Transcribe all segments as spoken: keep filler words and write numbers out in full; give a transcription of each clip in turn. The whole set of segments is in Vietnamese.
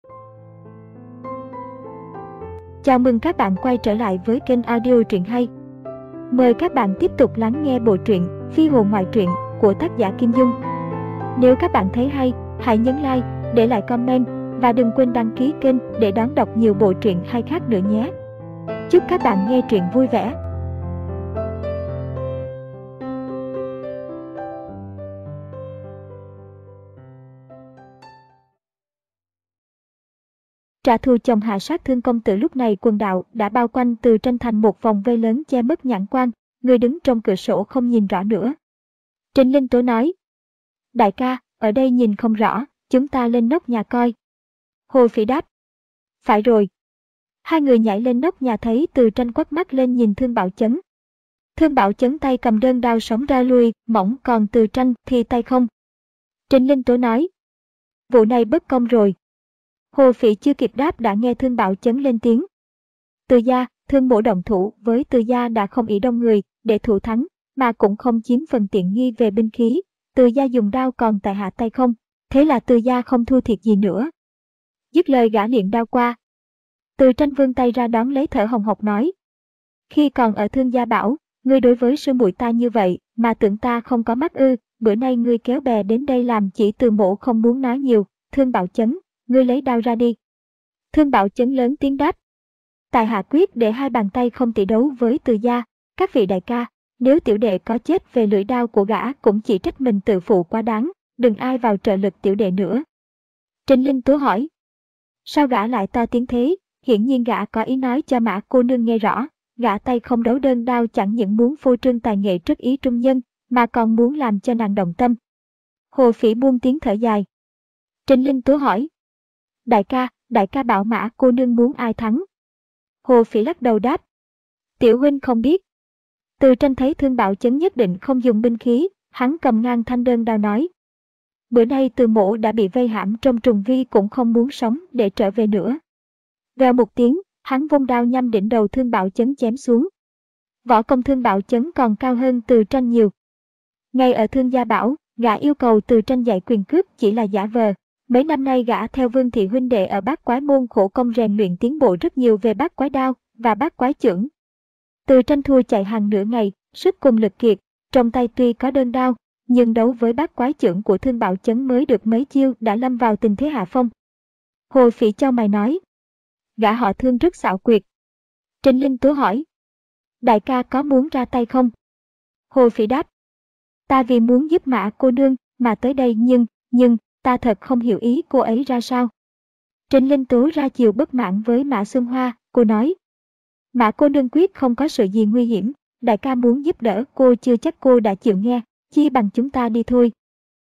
Chào mừng các bạn quay trở lại với kênh audio truyện hay. Mời các bạn tiếp tục lắng nghe bộ truyện Phi hồn ngoại truyện của tác giả Kim Dung. Nếu các bạn thấy hay, hãy nhấn like, để lại comment và đừng quên đăng ký kênh để đón đọc nhiều bộ truyện hay khác nữa nhé. Chúc các bạn nghe truyện vui vẻ. Trả thù chồng hạ sát thương công tử. Lúc này quần đạo đã bao quanh Từ Tranh thành một vòng vây lớn che mất nhãn quan, người đứng trong cửa sổ không nhìn rõ nữa. Trịnh Linh Tố nói: Đại ca, ở đây nhìn không rõ, chúng ta lên nóc nhà coi. Hồ Phỉ đáp: Phải rồi. Hai người nhảy lên nóc nhà, thấy Từ Tranh quắt mắt lên nhìn Thương Bảo Chấn. Thương Bảo Chấn tay cầm đơn đao sống ra lui, mỏng, còn Từ Tranh thì tay không. Trịnh Linh Tố nói: Vụ này bất công rồi. Hồ Phỉ chưa kịp đáp đã nghe Thương Bảo Chấn lên tiếng: Từ gia, Thương mỗ động thủ với Từ gia đã không ỷ đông người để thủ thắng, mà cũng không chiếm phần tiện nghi về binh khí. Từ gia dùng đao, còn tại hạ tay không, thế là Từ gia không thua thiệt gì nữa. Dứt lời gã liền đao qua. Từ Tranh vươn tay ra đón lấy, thở hồng hộc nói: Khi còn ở Thương gia bảo, ngươi đối với sư muội ta như vậy mà tưởng ta không có mắt ư? Bữa nay ngươi kéo bè đến đây làm chỉ, Từ mỗ không muốn nói nhiều. Thương Bảo Chấn, ngươi lấy đao ra đi. Thương Bảo Chấn lớn tiếng đáp: Tại hạ quyết để hai bàn tay không tỷ đấu với Từ gia. Các vị đại ca, nếu tiểu đệ có chết về lưỡi đao của gã cũng chỉ trách mình tự phụ quá đáng, đừng ai vào trợ lực tiểu đệ nữa. Trịnh Linh Tố hỏi: Sao gã lại to tiếng thế? Hiển nhiên gã có ý nói cho Mã cô nương nghe rõ. Gã tay không đấu đơn đao chẳng những muốn phô trương tài nghệ trước ý trung nhân, mà còn muốn làm cho nàng động tâm. Hồ Phỉ buông tiếng thở dài. Trịnh Linh Tố hỏi: Đại ca, đại ca bảo Mã cô nương muốn ai thắng? Hồ Phỉ lắc đầu đáp: Tiểu huynh không biết. Từ Tranh thấy Thương Bảo Chấn nhất định không dùng binh khí, hắn cầm ngang thanh đơn đao nói: Bữa nay Từ mỗ đã bị vây hãm trong trùng vi, cũng không muốn sống để trở về nữa. Vèo một tiếng, hắn vung đao nhắm đỉnh đầu Thương Bảo Chấn chém xuống. Võ công Thương Bảo Chấn còn cao hơn Từ Tranh nhiều. Ngay ở Thương gia bảo, gã yêu cầu Từ Tranh dạy quyền cước chỉ là giả vờ. Mấy năm nay gã theo Vương thị huynh đệ ở Bát Quái môn khổ công rèn luyện, tiến bộ rất nhiều về Bát Quái đao và Bát Quái chưởng. Từ Tranh thua chạy hàng nửa ngày, sức cùng lực kiệt, trong tay tuy có đơn đao, nhưng đấu với Bát Quái chưởng của Thương Bảo Chấn mới được mấy chiêu đã lâm vào tình thế hạ phong. Hồ Phỉ chau mày nói: Gã họ Thương rất xảo quyệt. Trịnh Linh Tố hỏi: Đại ca có muốn ra tay không? Hồ Phỉ đáp: Ta vì muốn giúp Mã cô nương mà tới đây, nhưng, nhưng, ta thật không hiểu ý cô ấy ra sao. Trịnh Linh Tố ra chiều bất mãn với Mã Xuân Hoa, cô nói: Mã cô nương quyết không có sự gì nguy hiểm, đại ca muốn giúp đỡ cô chưa chắc cô đã chịu nghe, chi bằng chúng ta đi thôi.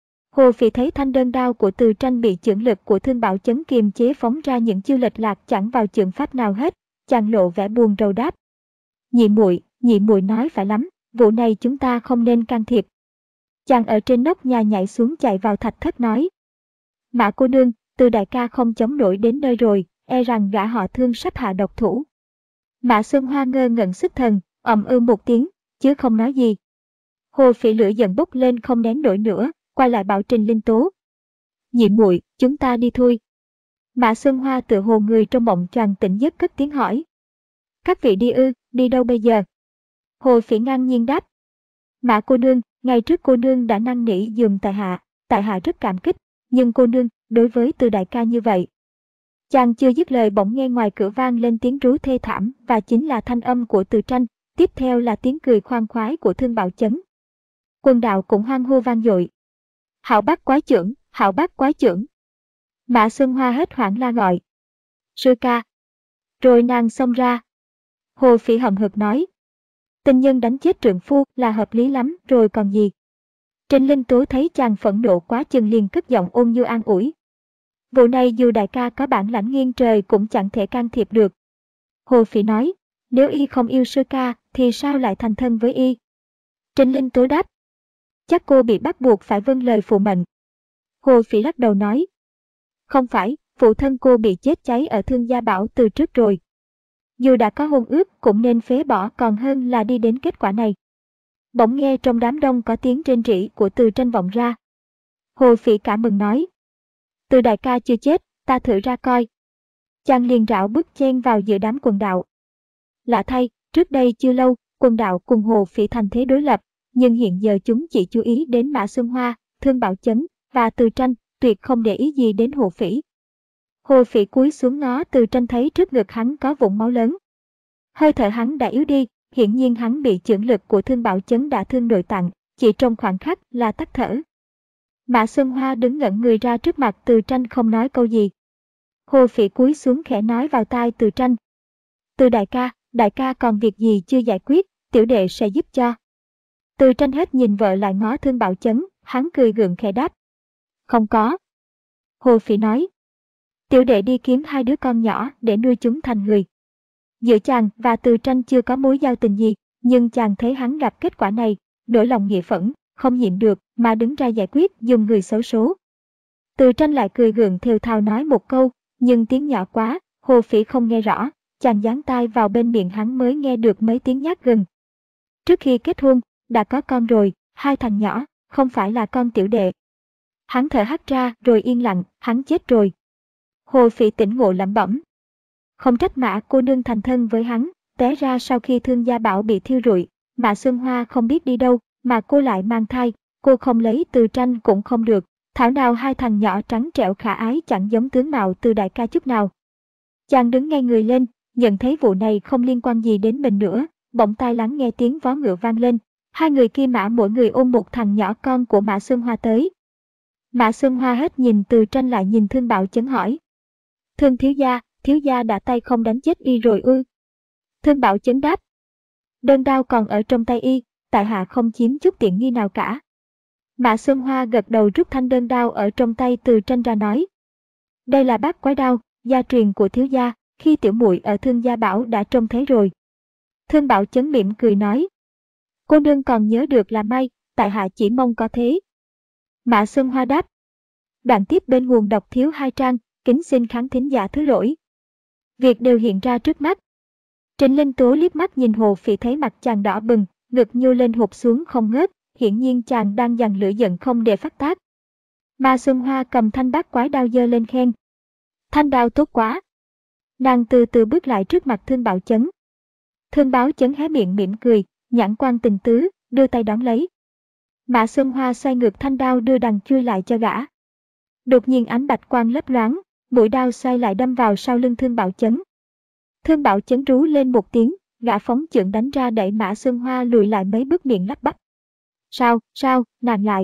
Hồ Phỉ thấy thanh đơn đao của Từ Tranh bị chưởng lực của Thương Bảo Chấn kiềm chế, phóng ra những chiêu lệch lạc chẳng vào chưởng pháp nào hết, chàng lộ vẻ buồn rầu đáp: Nhị muội, nhị muội nói phải lắm, vụ này chúng ta không nên can thiệp. Chàng ở trên nóc nhà nhảy xuống chạy vào thạch thất nói: Mã cô nương, Từ đại ca không chống nổi đến nơi rồi, e rằng gã họ Thương sắp hạ độc thủ. Mã Xuân Hoa ngơ ngẩn xuất thần, ậm ư một tiếng, chứ không nói gì. Hồ Phỉ lửa giận bốc lên không nén nổi nữa, quay lại bảo Trịnh Linh Tố: Nhị muội, chúng ta đi thôi. Mã Xuân Hoa tựa hồ người trong mộng choàng tỉnh giấc, cất tiếng hỏi: Các vị đi ư? Đi đâu bây giờ? Hồ Phỉ ngang nhiên đáp: Mã cô nương, ngày trước cô nương đã năn nỉ giùm tại hạ, tại hạ rất cảm kích, nhưng cô nương đối với Từ đại ca như vậy. Chàng chưa dứt lời bỗng nghe ngoài cửa vang lên tiếng rú thê thảm, và chính là thanh âm của Từ Tranh, tiếp theo là tiếng cười khoan khoái của Thương Bảo Chấn. Quần đạo cũng hoan hô vang dội: Hảo Bát Quái chưởng, Hảo Bát Quái chưởng. Mã Xuân Hoa hết hoảng la gọi: Sư ca. Rồi nàng xông ra. Hồ Phỉ hậm hực nói: Tình nhân đánh chết trượng phu là hợp lý lắm rồi còn gì. Trịnh Linh Tố thấy chàng phẫn nộ quá chừng liền cất giọng ôn nhu an ủi: Vụ này dù đại ca có bản lãnh nghiêng trời cũng chẳng thể can thiệp được. Hồ Phỉ nói: Nếu y không yêu sư ca thì sao lại thành thân với y? Trịnh Linh Tố đáp: Chắc cô bị bắt buộc phải vâng lời phụ mệnh. Hồ Phỉ lắc đầu nói: Không phải, phụ thân cô bị chết cháy ở Thương gia bảo từ trước rồi. Dù đã có hôn ước cũng nên phế bỏ còn hơn là đi đến kết quả này. Bỗng nghe trong đám đông có tiếng rên rỉ của Từ Tranh vọng ra. Hồ Phỉ cả mừng nói: Từ đại ca chưa chết, ta thử ra coi. Chàng liền rảo bước chen vào giữa đám quần đạo. Lạ thay, trước đây chưa lâu, quần đạo cùng Hồ Phỉ thành thế đối lập, nhưng hiện giờ chúng chỉ chú ý đến Mã Xuân Hoa, Thương Bảo Chấn và Từ Tranh, tuyệt không để ý gì đến Hồ Phỉ. Hồ Phỉ cúi xuống ngó Từ Tranh, thấy trước ngực hắn có vũng máu lớn. Hơi thở hắn đã yếu đi, hiển nhiên hắn bị chưởng lực của Thương Bảo Chấn đã thương nội tạng, chỉ trong khoảnh khắc là tắt thở. Mã Xuân Hoa đứng ngẩn người ra trước mặt Từ Tranh, không nói câu gì. Hồ Phỉ cúi xuống khẽ nói vào tai Từ Tranh. Từ đại ca, đại ca còn việc gì chưa giải quyết, tiểu đệ sẽ giúp cho. Từ Tranh hết nhìn vợ lại ngó Thương Bảo Chấn, hắn cười gượng khẽ đáp. Không có. Hồ Phỉ nói. Tiểu đệ đi kiếm hai đứa con nhỏ để nuôi chúng thành người. Giữa chàng và Từ Tranh chưa có mối giao tình gì, nhưng chàng thấy hắn gặp kết quả này, nỗi lòng nghĩa phẫn, không nhịn được mà đứng ra giải quyết dùng người xấu số. Từ Tranh lại cười gượng thều thào nói một câu, nhưng tiếng nhỏ quá, Hồ Phỉ không nghe rõ, chàng dán tai vào bên miệng hắn mới nghe được mấy tiếng nhát gừng. Trước khi kết hôn, đã có con rồi, hai thằng nhỏ, không phải là con tiểu đệ. Hắn thở hắt ra rồi yên lặng, hắn chết rồi. Hồ Phỉ tỉnh ngộ lẩm bẩm. Không trách Mã cô nương thành thân với hắn, té ra sau khi Thương Gia Bảo bị thiêu rụi, Mã Xuân Hoa không biết đi đâu, mà cô lại mang thai, cô không lấy Từ Tranh cũng không được, thảo nào hai thằng nhỏ trắng trẻo khả ái chẳng giống tướng mạo Từ đại ca chút nào. Chàng đứng ngay người lên, nhận thấy vụ này không liên quan gì đến mình nữa, bỗng tai lắng nghe tiếng vó ngựa vang lên, hai người kia mã mỗi người ôm một thằng nhỏ con của Mã Xuân Hoa tới. Mã Xuân Hoa hết nhìn Từ Tranh lại nhìn Thương Bảo Chấn hỏi. Thương thiếu gia, thiếu gia đã tay không đánh chết y rồi ư? Thương Bảo Chấn đáp. Đơn đao còn ở trong tay y, tại hạ không chiếm chút tiện nghi nào cả. Mã Xuân Hoa gật đầu rút thanh đơn đao ở trong tay Từ Tranh ra nói. Đây là bát quái đao, gia truyền của thiếu gia, khi tiểu muội ở Thương Gia Bảo đã trông thấy rồi. Thương Bảo Chấn mỉm cười nói. Cô nương còn nhớ được là may, tại hạ chỉ mong có thế. Mã Xuân Hoa đáp. Đoạn tiếp bên nguồn đọc thiếu hai trang, kính xin khán thính giả thứ lỗi. Việc đều hiện ra trước mắt. Trịnh Linh Tố liếc mắt nhìn Hồ Phỉ thấy mặt chàng đỏ bừng, ngực nhô lên hụt xuống không ngớt, hiển nhiên chàng đang dằn lửa giận không để phát tác. Mã Xuân Hoa cầm thanh bát quái đao giơ lên khen. Thanh đao tốt quá. Nàng từ từ bước lại trước mặt Thương Bảo Chấn. Thương Bảo Chấn hé miệng mỉm cười, nhãn quan tình tứ, đưa tay đón lấy. Mã Xuân Hoa xoay ngược thanh đao đưa đằng chui lại cho gã. Đột nhiên ánh bạch quang lấp loáng, mũi đao xoay lại đâm vào sau lưng Thương Bảo Chấn. Thương Bảo Chấn rú lên một tiếng, gã phóng chưởng đánh ra đẩy Mã Xuân Hoa lùi lại mấy bước, miệng lắp bắp. Sao, sao, nàng lại.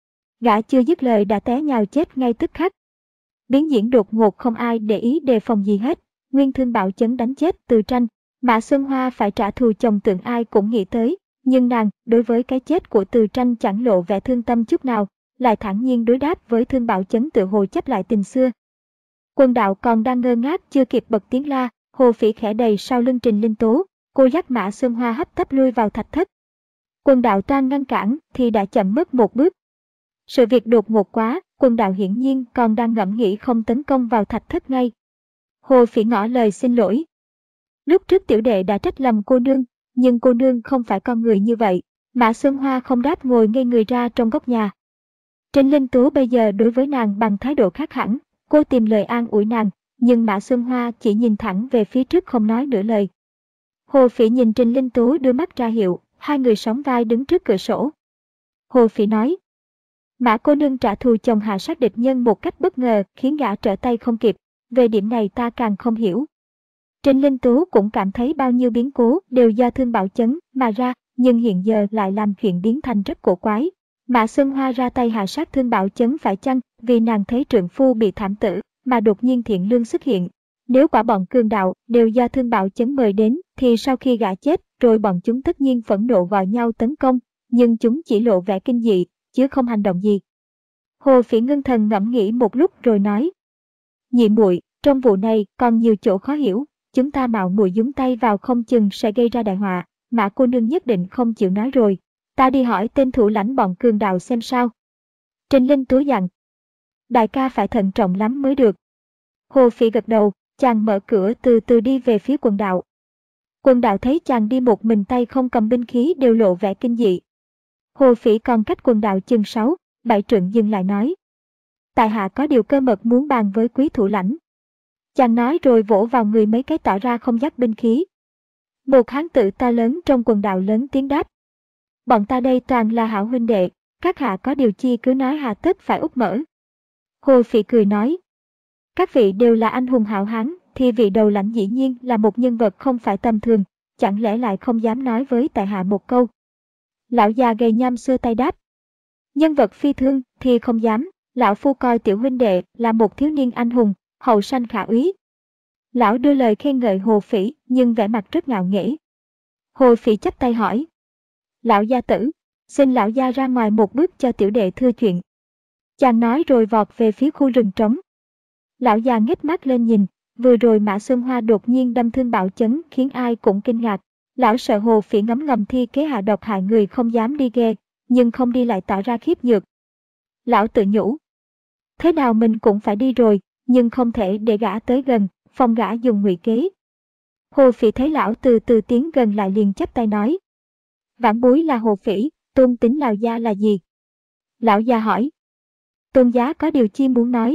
Gã chưa dứt lời đã té nhào chết ngay tức khắc. Biến diễn đột ngột không ai để ý đề phòng gì hết, nguyên Thương Bảo Chấn đánh chết Từ Tranh. Mã Xuân Hoa phải trả thù chồng tượng ai cũng nghĩ tới, nhưng nàng, đối với cái chết của Từ Tranh chẳng lộ vẻ thương tâm chút nào, lại thản nhiên đối đáp với Thương Bảo Chấn tự hồ chấp lại tình xưa. Quân đạo còn đang ngơ ngác chưa kịp bật tiếng la, Hồ Phỉ khẽ đầy sau lưng Trịnh Linh Tố, cô dắt Mã Xuân Hoa hấp tấp lui vào thạch thất. Quân đạo toan ngăn cản thì đã chậm mất một bước. Sự việc đột ngột quá, quân đạo hiển nhiên còn đang ngẫm nghĩ không tấn công vào thạch thất ngay. Hồ Phỉ ngỏ lời xin lỗi. Lúc trước tiểu đệ đã trách lầm cô nương, nhưng cô nương không phải con người như vậy. Mã Xuân Hoa không đáp, ngồi ngây người ra trong góc nhà. Trịnh Linh Tố bây giờ đối với nàng bằng thái độ khác hẳn, cô tìm lời an ủi nàng, nhưng Mã Xuân Hoa chỉ nhìn thẳng về phía trước không nói nửa lời. Hồ Phỉ nhìn Trịnh Linh Tố đưa mắt ra hiệu, hai người sóng vai đứng trước cửa sổ. Hồ Phỉ nói. Mã cô nương trả thù chồng hạ sát địch nhân một cách bất ngờ khiến gã trở tay không kịp, về điểm này ta càng không hiểu. Trịnh Linh Tố cũng cảm thấy bao nhiêu biến cố đều do Thương Bảo Chấn mà ra, nhưng hiện giờ lại làm chuyện biến thành rất cổ quái. Mã Xuân Hoa ra tay hạ sát Thương Bảo Chấn phải chăng vì nàng thấy trượng phu bị thảm tử mà đột nhiên Thiện Lương xuất hiện? Nếu quả bọn cường đạo đều do Thương Bảo Chấn mời đến thì sau khi gã chết rồi bọn chúng tất nhiên phẫn nộ gọi nhau tấn công, nhưng chúng chỉ lộ vẻ kinh dị, chứ không hành động gì. Hồ Phỉ ngưng thần ngẫm nghĩ một lúc rồi nói. Nhị muội, trong vụ này còn nhiều chỗ khó hiểu, chúng ta mạo muội nhúng tay vào không chừng sẽ gây ra đại họa. Mã cô nương nhất định không chịu nói rồi, ta đi hỏi tên thủ lãnh bọn cường đạo xem sao. Trịnh Linh Tố dặn. Đại ca phải thận trọng lắm mới được. Hồ Phỉ gật đầu, chàng mở cửa từ từ đi về phía quần đạo. Quần đạo thấy chàng đi một mình tay không cầm binh khí đều lộ vẻ kinh dị. Hồ Phỉ còn cách quần đạo chừng sáu, bảy trượng dừng lại nói. Tại hạ có điều cơ mật muốn bàn với quý thủ lãnh. Chàng nói rồi vỗ vào người mấy cái tỏ ra không dắt binh khí. Một hán tử to lớn trong quần đạo lớn tiếng đáp. Bọn ta đây toàn là hảo huynh đệ, các hạ có điều chi cứ nói hà tất phải úp mở. Hồ Phỉ cười nói. Các vị đều là anh hùng hảo hán, thì vị đầu lãnh dĩ nhiên là một nhân vật không phải tầm thường, chẳng lẽ lại không dám nói với tại hạ một câu. Lão già gầy nham xưa tay đáp. Nhân vật phi thương thì không dám, lão phu coi tiểu huynh đệ là một thiếu niên anh hùng, hậu sanh khả úy. Lão đưa lời khen ngợi Hồ Phỉ nhưng vẻ mặt rất ngạo nghễ. Hồ Phỉ chắp tay hỏi. Lão gia tử, xin lão gia ra ngoài một bước cho tiểu đệ thưa chuyện. Chàng nói rồi vọt về phía khu rừng trống. Lão già nghếch mắt lên nhìn, vừa rồi Mã Xuân Hoa đột nhiên đâm thương bạo chấn khiến ai cũng kinh ngạc. Lão sợ Hồ Phỉ ngấm ngầm thi kế hạ độc hại người không dám đi ghe, nhưng không đi lại tỏ ra khiếp nhược. Lão tự nhủ. Thế nào mình cũng phải đi rồi, nhưng không thể để gã tới gần, phòng gã dùng ngụy kế. Hồ Phỉ thấy lão từ từ tiến gần lại liền chắp tay nói. Vãn bối là Hồ Phỉ, tôn tính lão gia là gì? Lão già hỏi. Tôn giá có điều chi muốn nói?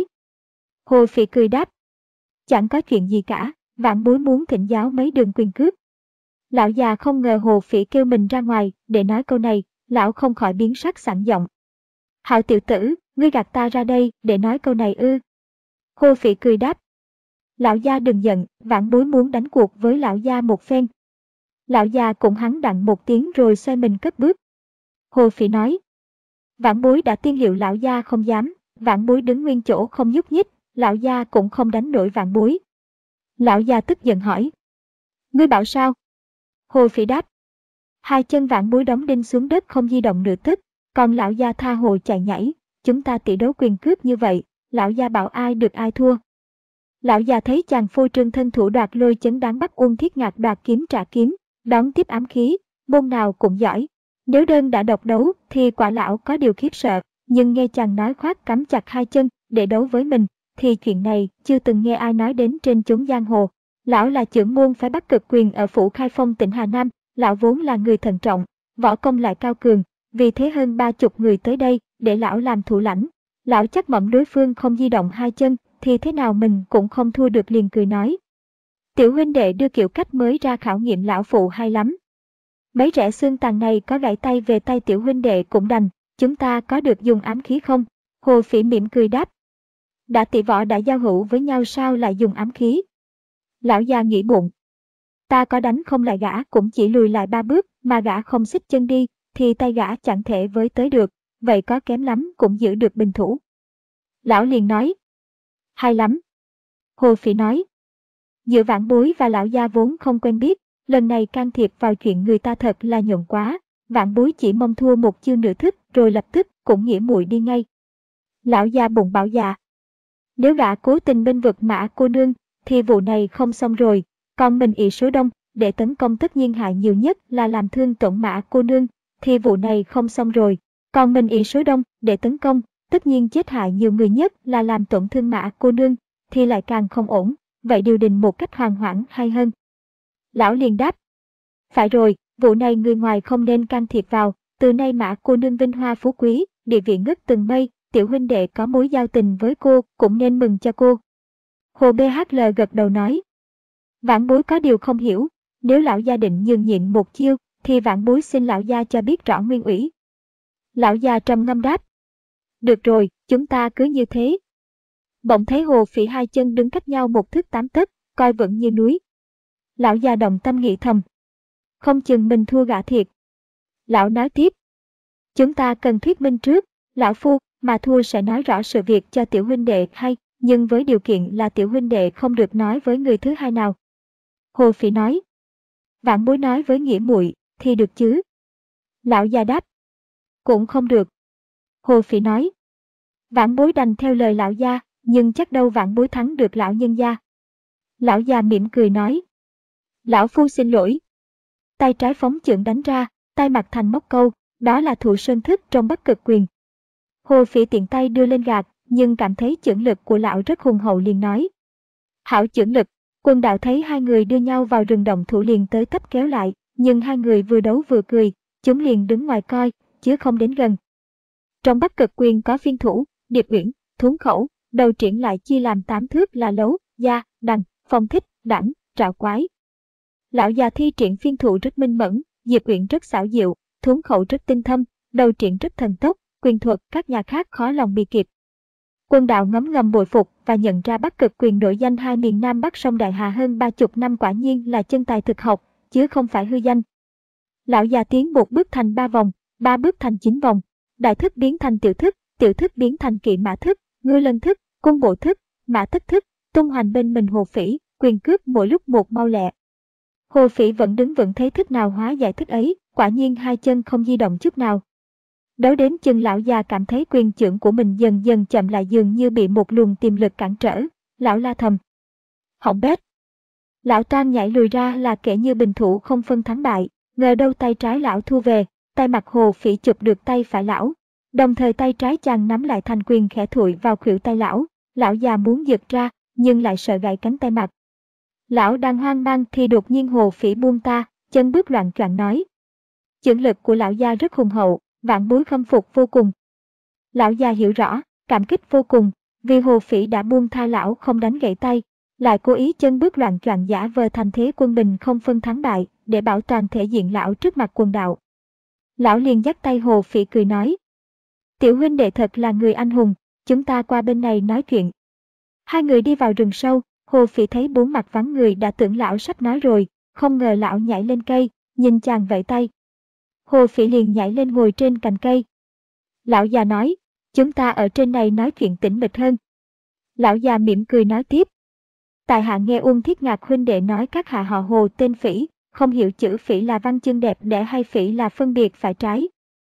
Hồ Phỉ cười đáp. Chẳng có chuyện gì cả, vãn bối muốn thỉnh giáo mấy đường quyền cước. Lão già không ngờ Hồ Phỉ kêu mình ra ngoài để nói câu này, lão không khỏi biến sắc sẵn giọng. Hạo tiểu tử, ngươi gạt ta ra đây để nói câu này ư? Hồ Phỉ cười đáp. Lão gia đừng giận, vãn bối muốn đánh cuộc với lão gia một phen. Lão già cũng hắn đặng một tiếng rồi xoay mình cất bước. Hồ Phỉ nói. Vãn bối đã tiên hiệu lão gia không dám, vãn bối đứng nguyên chỗ không nhúc nhích, lão gia cũng không đánh nổi vãn bối. Lão già tức giận hỏi. Ngươi bảo sao? Hồ Phỉ đáp. Hai chân vãn bối đóng đinh xuống đất không di động nửa tức, còn lão gia tha hồ chạy nhảy, chúng ta tỷ đấu quyền cướp như vậy, lão gia bảo ai được ai thua. Lão già thấy chàng phô trương thân thủ đoạt lôi chấn đáng bắt Uông Thiết Ngạc đoạt kiếm trả kiếm, đón tiếp ám khí, môn nào cũng giỏi. Nếu đơn đã độc đấu thì quả lão có điều khiếp sợ, nhưng nghe chàng nói khoác cắm chặt hai chân để đấu với mình, thì chuyện này chưa từng nghe ai nói đến trên chốn giang hồ. Lão là trưởng môn phái Bắc Cực Quyền ở phủ Khai Phong tỉnh Hà Nam, lão vốn là người thận trọng, võ công lại cao cường, vì thế hơn ba chục người tới đây để lão làm thủ lãnh. Lão chắc mẩm đối phương không di động hai chân, thì thế nào mình cũng không thua được liền cười nói. Tiểu huynh đệ đưa kiểu cách mới ra khảo nghiệm lão phụ hay lắm. Mấy rẻ xương tàn này có gãy tay về tay tiểu huynh đệ cũng đành, chúng ta có được dùng ám khí không? Hồ Phỉ mỉm cười đáp. Đã tỷ võ đã giao hữu với nhau sao lại dùng ám khí? Lão già nghĩ bụng. Ta có đánh không lại gã cũng chỉ lùi lại ba bước, mà gã không xích chân đi, thì tay gã chẳng thể với tới được, vậy có kém lắm cũng giữ được bình thủ. Lão liền nói. Hay lắm. Hồ Phỉ nói. Giữa vãn bối và lão gia vốn không quen biết, lần này can thiệp vào chuyện người ta thật là nhộn quá, vãn bối chỉ mong thua một chiêu nửa thức rồi lập tức cũng nghĩa muội đi ngay. Lão gia bụng bảo dạ. Nếu gã cố tình bênh vực Mã cô nương, thì vụ này không xong rồi, còn mình ỷ số đông để tấn công tất nhiên hại nhiều nhất là làm thương tổn Mã cô nương, thì vụ này không xong rồi, còn mình ỷ số đông để tấn công, tất nhiên chết hại nhiều người nhất là làm tổn thương Mã cô nương, thì lại càng không ổn, vậy điều đình một cách hoàn hoãn hay hơn. Lão liền đáp. Phải rồi, vụ này người ngoài không nên can thiệp vào, từ nay Mã cô nương vinh hoa phú quý, địa vị ngất từng mây, tiểu huynh đệ có mối giao tình với cô cũng nên mừng cho cô. Hồ bê hát lờ gật đầu nói. Vãn bối có điều không hiểu, nếu lão gia định nhường nhịn một chiêu, thì vãn bối xin lão gia cho biết rõ nguyên ủy. Lão gia trầm ngâm đáp. Được rồi, chúng ta cứ như thế. Bỗng thấy Hồ Phỉ hai chân đứng cách nhau một thước tám tấc, coi vững như núi. Lão già động tâm nghĩ thầm. Không chừng mình thua gã thiệt. Lão nói tiếp. Chúng ta cần thuyết minh trước, lão phu mà thua sẽ nói rõ sự việc cho tiểu huynh đệ hay, nhưng với điều kiện là tiểu huynh đệ không được nói với người thứ hai nào. Hồ Phỉ nói. Vãn bối nói với nghĩa muội thì được chứ? Lão già đáp. Cũng không được. Hồ Phỉ nói. Vãn bối đành theo lời lão gia, nhưng chắc đâu vãn bối thắng được lão nhân gia. Lão già mỉm cười nói. Lão phu xin lỗi. Tay trái phóng chưởng đánh ra, tay mặt thành móc câu, đó là thủ sơn thức trong Bắc Cực Quyền. Hồ Phỉ tiện tay đưa lên gạt, nhưng cảm thấy chưởng lực của lão rất hùng hậu liền nói. Hảo chưởng lực. Quân đạo thấy hai người đưa nhau vào rừng động thủ liền tới tấp kéo lại, nhưng hai người vừa đấu vừa cười, chúng liền đứng ngoài coi, chứ không đến gần. Trong Bắc Cực Quyền có phiên thủ, Điệp Uyển, thốn khẩu, đầu triển lại chia làm tám thước là lấu, gia, đằng, phong thích, đẳng, trạo quái. Lão già thi triển phiên thụ rất minh mẫn, Diệp Uyển rất xảo diệu, thốn khẩu rất tinh thâm, đầu triển rất thần tốc, quyền thuật các nhà khác khó lòng bì kịp. Quân Đạo ngấm ngầm bội phục và nhận ra Bắc Cực Quyền nổi danh hai miền Nam Bắc sông Đại Hà hơn ba chục năm quả nhiên là chân tài thực học, chứ không phải hư danh. Lão già tiến một bước thành ba vòng, ba bước thành chín vòng, đại thức biến thành tiểu thức, tiểu thức biến thành kỵ mã thức, ngư lân thức, cung bộ thức, mã tất thức, tung hoành bên mình Hồ Phỉ, quyền cước mỗi lúc một mau lẹ. Hồ Phỉ vẫn đứng vững thấy thức nào hóa giải thức ấy, quả nhiên hai chân không di động chút nào. Đấu đến chừng lão già cảm thấy quyền chưởng của mình dần dần chậm lại dường như bị một luồng tiềm lực cản trở, lão la thầm. Hỏng bét. Lão toan nhảy lùi ra là kể như bình thủ không phân thắng bại, ngờ đâu tay trái lão thu về, tay mặt Hồ Phỉ chụp được tay phải lão. Đồng thời tay trái chàng nắm lại thành quyền khẽ thụi vào khuỷu tay lão, lão già muốn giật ra, nhưng lại sợ gãy cánh tay mặt. Lão đang hoang mang thì đột nhiên Hồ Phỉ buông ta, chân bước loạn choạng nói. Chưởng lực của lão già rất hùng hậu, vạn bối khâm phục vô cùng. Lão già hiểu rõ, cảm kích vô cùng, vì Hồ Phỉ đã buông tha lão không đánh gãy tay, lại cố ý chân bước loạn choạng giả vờ thành thế quân bình không phân thắng bại, để bảo toàn thể diện lão trước mặt Quân Đạo. Lão liền dắt tay Hồ Phỉ cười nói. Tiểu huynh đệ thật là người anh hùng, chúng ta qua bên này nói chuyện. Hai người đi vào rừng sâu, Hồ Phỉ thấy bốn mặt vắng người đã tưởng lão sắp nói rồi, không ngờ lão nhảy lên cây, nhìn chàng vẫy tay. Hồ Phỉ liền nhảy lên ngồi trên cành cây. Lão già nói, chúng ta ở trên này nói chuyện tĩnh mịch hơn. Lão già mỉm cười nói tiếp. Tại hạ nghe Uông Thiết Ngạc huynh đệ nói các hạ họ Hồ tên Phỉ, không hiểu chữ Phỉ là văn chương đẹp đẽ hay Phỉ là phân biệt phải trái.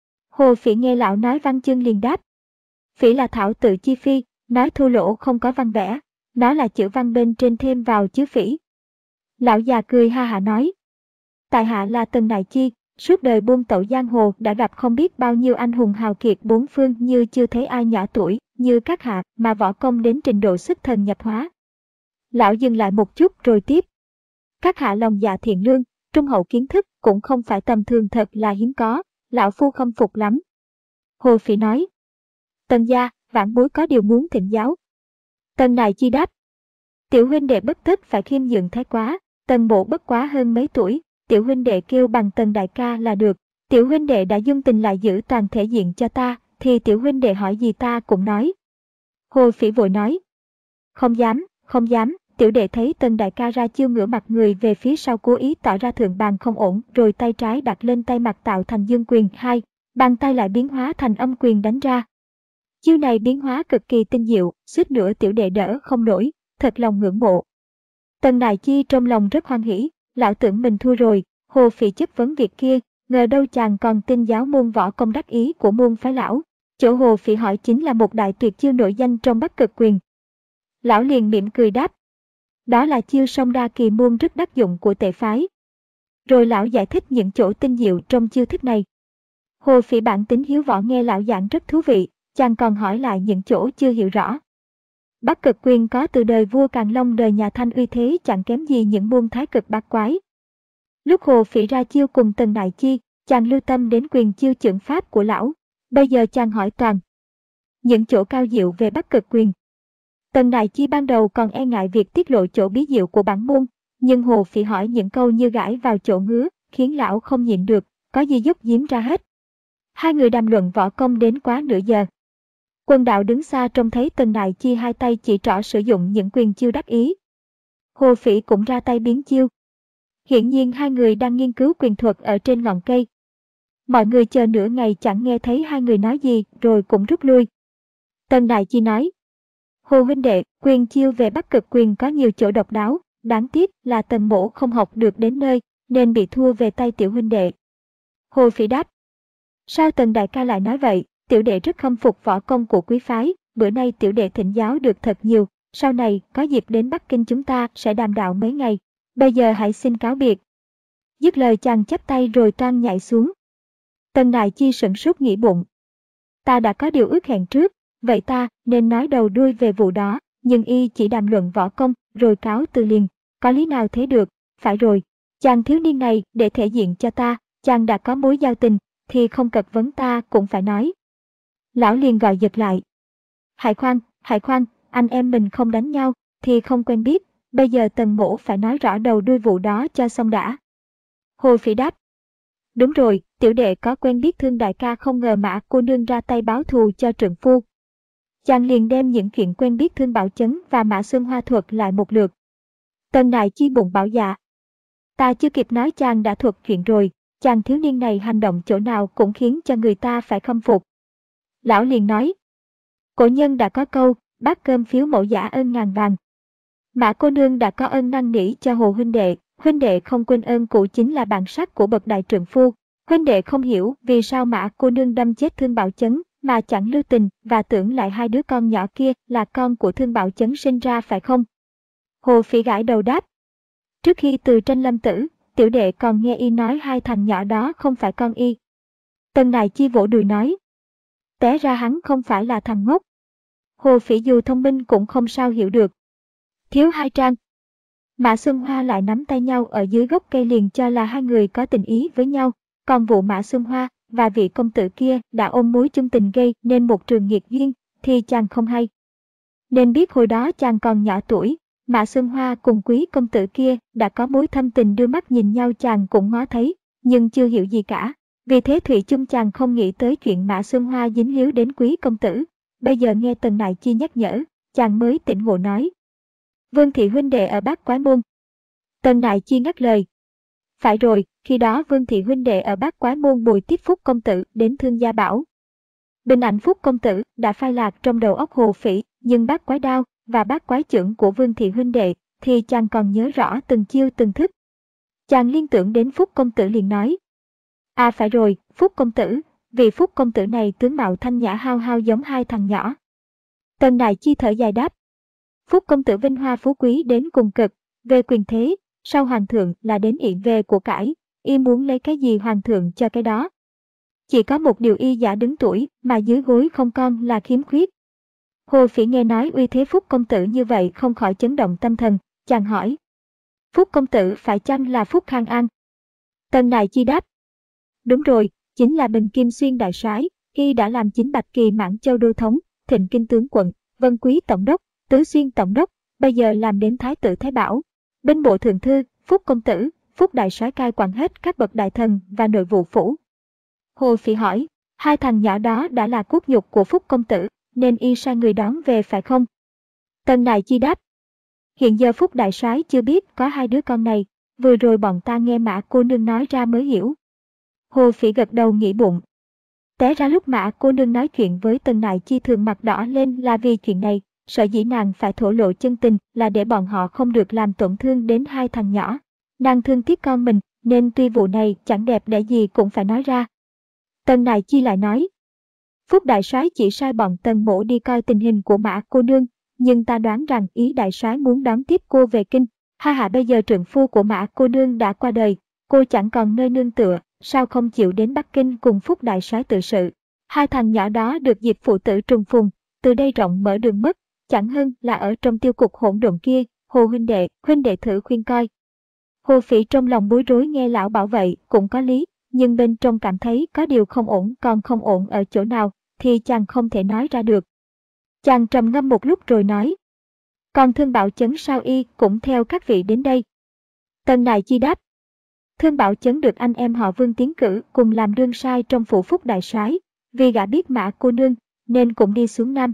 Hồ Phỉ nghe lão nói văn chương liền đáp. Phỉ là thảo tự chi phi, nói thô lỗ không có văn vẽ, nó là chữ văn bên trên thêm vào chữ Phỉ. Lão già cười ha hả nói. Tại hạ là Tần Đại Chi, suốt đời buôn tẩu giang hồ đã gặp không biết bao nhiêu anh hùng hào kiệt bốn phương như chưa thấy ai nhỏ tuổi như các hạ mà võ công đến trình độ xuất thần nhập hóa. Lão dừng lại một chút rồi tiếp. Các hạ lòng dạ thiện lương, trung hậu kiến thức cũng không phải tầm thường thật là hiếm có, lão phu khâm phục lắm. Hồ Phỉ nói. Tần gia, vãn bối có điều muốn thỉnh giáo. Tần Đại Chi đáp. Tiểu huynh đệ bất tất phải khiêm nhượng thái quá, Tần bộ bất quá hơn mấy tuổi, tiểu huynh đệ kêu bằng Tần đại ca là được. Tiểu huynh đệ đã dung tình lại giữ toàn thể diện cho ta, thì tiểu huynh đệ hỏi gì ta cũng nói. Hồ Phỉ vội nói. Không dám, không dám. Tiểu đệ thấy Tần đại ca ra chiêu ngửa mặt người về phía sau cố ý tỏ ra thượng bàn không ổn, rồi tay trái đặt lên tay mặt tạo thành dương quyền hai, bàn tay lại biến hóa thành âm quyền đánh ra. Chiêu này biến hóa cực kỳ tinh diệu, suýt nữa tiểu đệ đỡ không nổi, thật lòng ngưỡng mộ. Tần Đại Chi trong lòng rất hoan hỉ, lão tưởng mình thua rồi, Hồ Phỉ chất vấn việc kia, ngờ đâu chàng còn tin giáo môn võ công đắc ý của môn phái lão. Chỗ Hồ Phỉ hỏi chính là một đại tuyệt chiêu nổi danh trong Bắc Cực Quyền. Lão liền mỉm cười đáp. Đó là chiêu song đa kỳ môn rất đắc dụng của Tệ phái. Rồi lão giải thích những chỗ tinh diệu trong chiêu thức này. Hồ Phỉ bản tính hiếu võ nghe lão giảng rất thú vị, chàng còn hỏi lại những chỗ chưa hiểu rõ. Bắc Cực Quyền có từ đời vua Càn Long đời nhà Thanh uy thế chẳng kém gì những môn thái cực bát quái. Lúc Hồ Phỉ ra chiêu cùng Tần Đại Chi, chàng lưu tâm đến quyền chiêu chưởng pháp của lão. Bây giờ chàng hỏi toàn những chỗ cao diệu về Bắc Cực Quyền. Tần Đại Chi ban đầu còn e ngại việc tiết lộ chỗ bí diệu của bản môn, nhưng Hồ Phỉ hỏi những câu như gãi vào chỗ ngứa, khiến lão không nhịn được, có gì dốc giếm ra hết. Hai người đàm luận võ công đến quá nửa giờ. Quân Đạo đứng xa trông thấy Tần Đại Chi hai tay chỉ trỏ sử dụng những quyền chiêu đắc ý. Hồ Phỉ cũng ra tay biến chiêu. Hiển nhiên hai người đang nghiên cứu quyền thuật ở trên ngọn cây. Mọi người chờ nửa ngày chẳng nghe thấy hai người nói gì, rồi cũng rút lui. Tần Đại Chi nói. Hồ huynh đệ, quyền chiêu về Bắc Cực Quyền có nhiều chỗ độc đáo, đáng tiếc là Tần mỗ không học được đến nơi, nên bị thua về tay tiểu huynh đệ. Hồ Phỉ đáp. Sao Tần đại ca lại nói vậy, tiểu đệ rất khâm phục võ công của quý phái, bữa nay tiểu đệ thỉnh giáo được thật nhiều, sau này có dịp đến Bắc Kinh chúng ta sẽ đàm đạo mấy ngày, bây giờ hãy xin cáo biệt. Dứt lời chàng chắp tay rồi toan nhảy xuống. Tần Đại Chi sửng sốt nghĩ bụng. Ta đã có điều ước hẹn trước, vậy ta nên nói đầu đuôi về vụ đó, nhưng y chỉ đàm luận võ công rồi cáo từ liền, có lý nào thế được, phải rồi, chàng thiếu niên này để thể diện cho ta, chàng đã có mối giao tình, thì không cật vấn ta cũng phải nói. Lão liền gọi giật lại. Hãy khoan, Hãy khoan, anh em mình không đánh nhau, thì không quen biết, bây giờ Tần mỗ phải nói rõ đầu đuôi vụ đó cho xong đã. Hồ Phỉ đáp. Đúng rồi, tiểu đệ có quen biết Thương đại ca, không ngờ Mã cô nương ra tay báo thù cho trượng phu. Chàng liền đem những chuyện quen biết Thương Bảo Chấn và Mã Xuân Hoa thuật lại một lượt. Tần Đại Chi bụng bảo dạ. Ta chưa kịp nói chàng đã thuật chuyện rồi, chàng thiếu niên này hành động chỗ nào cũng khiến cho người ta phải khâm phục. Lão liền nói. Cổ nhân đã có câu, bát cơm phiếu mẫu giả ơn ngàn vàng. Mã cô nương đã có ơn năn nỉ cho Hồ huynh đệ, huynh đệ không quên ơn cũ chính là bản sắc của bậc đại trượng phu. Huynh đệ không hiểu vì sao Mã cô nương đâm chết Thương Bảo Chấn mà chẳng lưu tình và tưởng lại hai đứa con nhỏ kia là con của Thương Bảo Chấn sinh ra phải không? Hồ Phỉ gãi đầu đáp. Trước khi Từ Tranh lâm tử, tiểu đệ còn nghe y nói hai thằng nhỏ đó không phải con y. Tần Đại Chi vỗ đùi nói. Té ra hắn không phải là thằng ngốc. Hồ Phỉ dù thông minh cũng không sao hiểu được. Thiếu hai trang. Mã Xuân Hoa lại nắm tay nhau ở dưới gốc cây liền cho là hai người có tình ý với nhau, còn vụ Mã Xuân Hoa và vị công tử kia đã ôm mối chung tình gây nên một trường nghiệt duyên, thì chàng không hay. Nên biết hồi đó chàng còn nhỏ tuổi, Mã Xuân Hoa cùng quý công tử kia đã có mối thâm tình, đưa mắt nhìn nhau chàng cũng ngó thấy, nhưng chưa hiểu gì cả. Vì thế thủy chung chàng không nghĩ tới chuyện Mã Xuân Hoa dính líu đến quý công tử. Bây giờ nghe Tần Đại Chi nhắc nhở, chàng mới tỉnh ngộ nói. Vương thị huynh đệ ở Bát Quái Môn. Tần Đại Chi ngắt lời. Phải rồi, khi đó Vương thị huynh đệ ở Bát Quái Môn bồi tiếp Phúc công tử đến Thương Gia Bảo. Bình ảnh Phúc công tử đã phai lạc trong đầu óc Hồ Phỉ, nhưng Bát Quái Đao và Bát Quái Chưởng của Vương thị huynh đệ thì chàng còn nhớ rõ từng chiêu từng thức. Chàng liên tưởng đến Phúc công tử liền nói. À phải rồi, Phúc công tử, vì Phúc công tử này tướng mạo thanh nhã hao hao giống hai thằng nhỏ. Tần Đại Chi thở dài đáp. Phúc công tử vinh hoa phú quý đến cùng cực, về quyền thế, sau hoàng thượng là đến ỷ về của cải, y muốn lấy cái gì hoàng thượng cho cái đó. Chỉ có một điều y giả đứng tuổi mà dưới gối không con là khiếm khuyết. Hồ Phỉ nghe nói uy thế Phúc công tử như vậy không khỏi chấn động tâm thần, chàng hỏi. Phúc công tử phải chăng là Phúc Khang An? Tần Đại Chi đáp. Đúng rồi, chính là Bình Kim Xuyên đại soái, y đã làm chính Bạch Kỳ Mãn Châu đô thống, Thịnh Kinh tướng quận, Vân Quý tổng đốc, Tứ Xuyên tổng đốc, bây giờ làm đến Thái tử Thái Bảo, binh bộ thượng thư, Phúc công tử, Phúc đại soái cai quản hết các bậc đại thần và nội vụ phủ. Hồ Phỉ hỏi, hai thằng nhỏ đó đã là cốt nhục của Phúc công tử, nên y sai người đón về phải không? Tần Đại Chi đáp. Hiện giờ Phúc đại soái chưa biết có hai đứa con này, vừa rồi bọn ta nghe Mã cô nương nói ra mới hiểu. Hồ Phỉ gật đầu nghĩ bụng. Té ra lúc Mã cô nương nói chuyện với Tần Đại Chi thường mặt đỏ lên là vì chuyện này, sợ dĩ nàng phải thổ lộ chân tình là để bọn họ không được làm tổn thương đến hai thằng nhỏ. Nàng thương tiếc con mình, nên tuy vụ này chẳng đẹp đẽ gì cũng phải nói ra. Tần Đại Chi lại nói. Phúc đại soái chỉ sai bọn Tần mỗ đi coi tình hình của Mã cô nương, nhưng ta đoán rằng ý đại soái muốn đón tiếp cô về kinh. Ha ha, bây giờ trượng phu của Mã cô nương đã qua đời, cô chẳng còn nơi nương tựa, sao không chịu đến Bắc Kinh cùng Phúc đại soái tự sự. Hai thằng nhỏ đó được dịp phụ tử trùng phùng, từ đây rộng mở đường mất, chẳng hơn là ở trong tiêu cục hỗn độn kia. Hồ huynh đệ, huynh đệ thử khuyên coi. Hồ Phỉ trong lòng bối rối nghe lão bảo vậy cũng có lý, nhưng bên trong cảm thấy có điều không ổn, còn không ổn ở chỗ nào thì chàng không thể nói ra được. Chàng trầm ngâm một lúc rồi nói. Còn Thương Bảo Chấn sao y cũng theo các vị đến đây? Tần Đại Chi đáp. Thương Bảo Chấn được anh em họ Vương tiến cử cùng làm đương sai trong phủ Phúc đại soái, vì gã biết Mã cô nương nên cũng đi xuống Nam.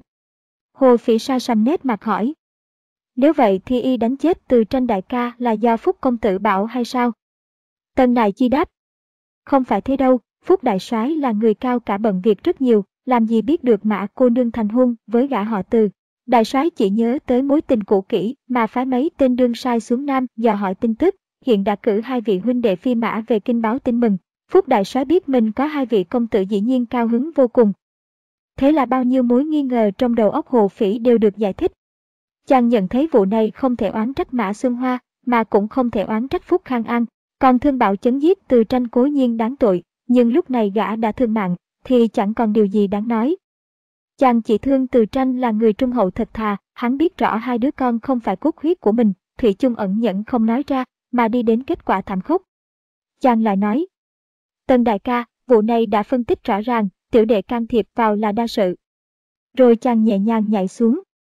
Hồ Phỉ sa sầm nét mặt hỏi. Nếu vậy thì y đánh chết Từ Tranh đại ca là do Phúc công tử bảo hay sao? Tần Đại Chi đáp. Không phải thế đâu, Phúc đại soái là người cao cả bận việc rất nhiều, làm gì biết được Mã cô nương thành hôn với gã họ Từ. Đại soái chỉ nhớ tới mối tình cũ kỹ mà phái mấy tên đương sai xuống Nam dò hỏi tin tức, hiện đã cử hai vị huynh đệ phi mã về kinh báo tin mừng. Phúc đại soái biết mình có hai vị công tử dĩ nhiên cao hứng vô cùng. Thế là bao nhiêu mối nghi ngờ trong đầu óc Hồ Phỉ đều được giải thích. Chàng nhận thấy vụ này không thể oán trách Mã Xuân Hoa, mà cũng không thể oán trách Phúc Khang An. Còn Thương Bảo Chấn giết Từ Tranh cố nhiên đáng tội, nhưng lúc này gã đã thương mạng, thì chẳng còn điều gì đáng nói. Chàng chỉ thương Từ Tranh là người trung hậu thật thà, hắn biết rõ hai đứa con không phải cốt huyết của mình, thủy chung ẩn nhẫn không nói ra, mà đi đến kết quả thảm khốc. Chàng lại nói. Tần đại ca, vụ này đã phân tích rõ ràng, tiểu đệ can thiệp vào là đa sự. Rồi chàng nhẹ nhàng nhảy xuống,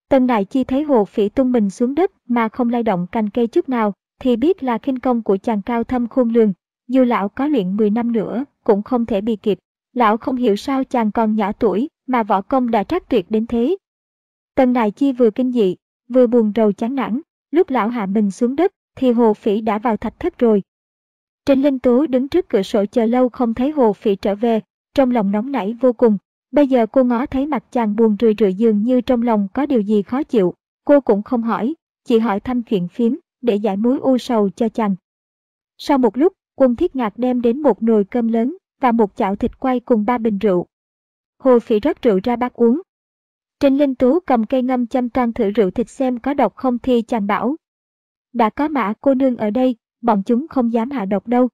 Tân Đại Chi thấy Hồ Phỉ tung mình xuống đất mà không lay động cành cây chút nào, thì biết là khinh công của chàng cao thâm khôn lường, dù lão có luyện mười năm nữa cũng không thể bị kịp. Lão không hiểu sao chàng còn nhỏ tuổi mà võ công đã trác tuyệt đến thế. Tân Đại Chi vừa kinh dị, vừa buồn rầu chán nản, lúc lão hạ mình xuống đất thì Hồ Phỉ đã vào thạch thất rồi. Trình Linh Tú đứng trước cửa sổ chờ lâu không thấy Hồ Phỉ trở về, trong lòng nóng nảy vô cùng. Bây giờ cô ngó thấy mặt chàng buồn rười rượi dường như trong lòng có điều gì khó chịu, cô cũng không hỏi, chỉ hỏi thăm chuyện phiếm để giải mối u sầu cho chàng. Sau một lúc, Quân Thiết Ngạc đem đến một nồi cơm lớn và một chảo thịt quay cùng ba bình rượu. Hồ Phỉ rót rượu ra bát uống. Trình Linh Tú cầm cây ngâm châm toan thử rượu thịt xem có độc không thì chàng bảo: đã có Mã cô nương ở đây, bọn chúng không dám hạ độc đâu.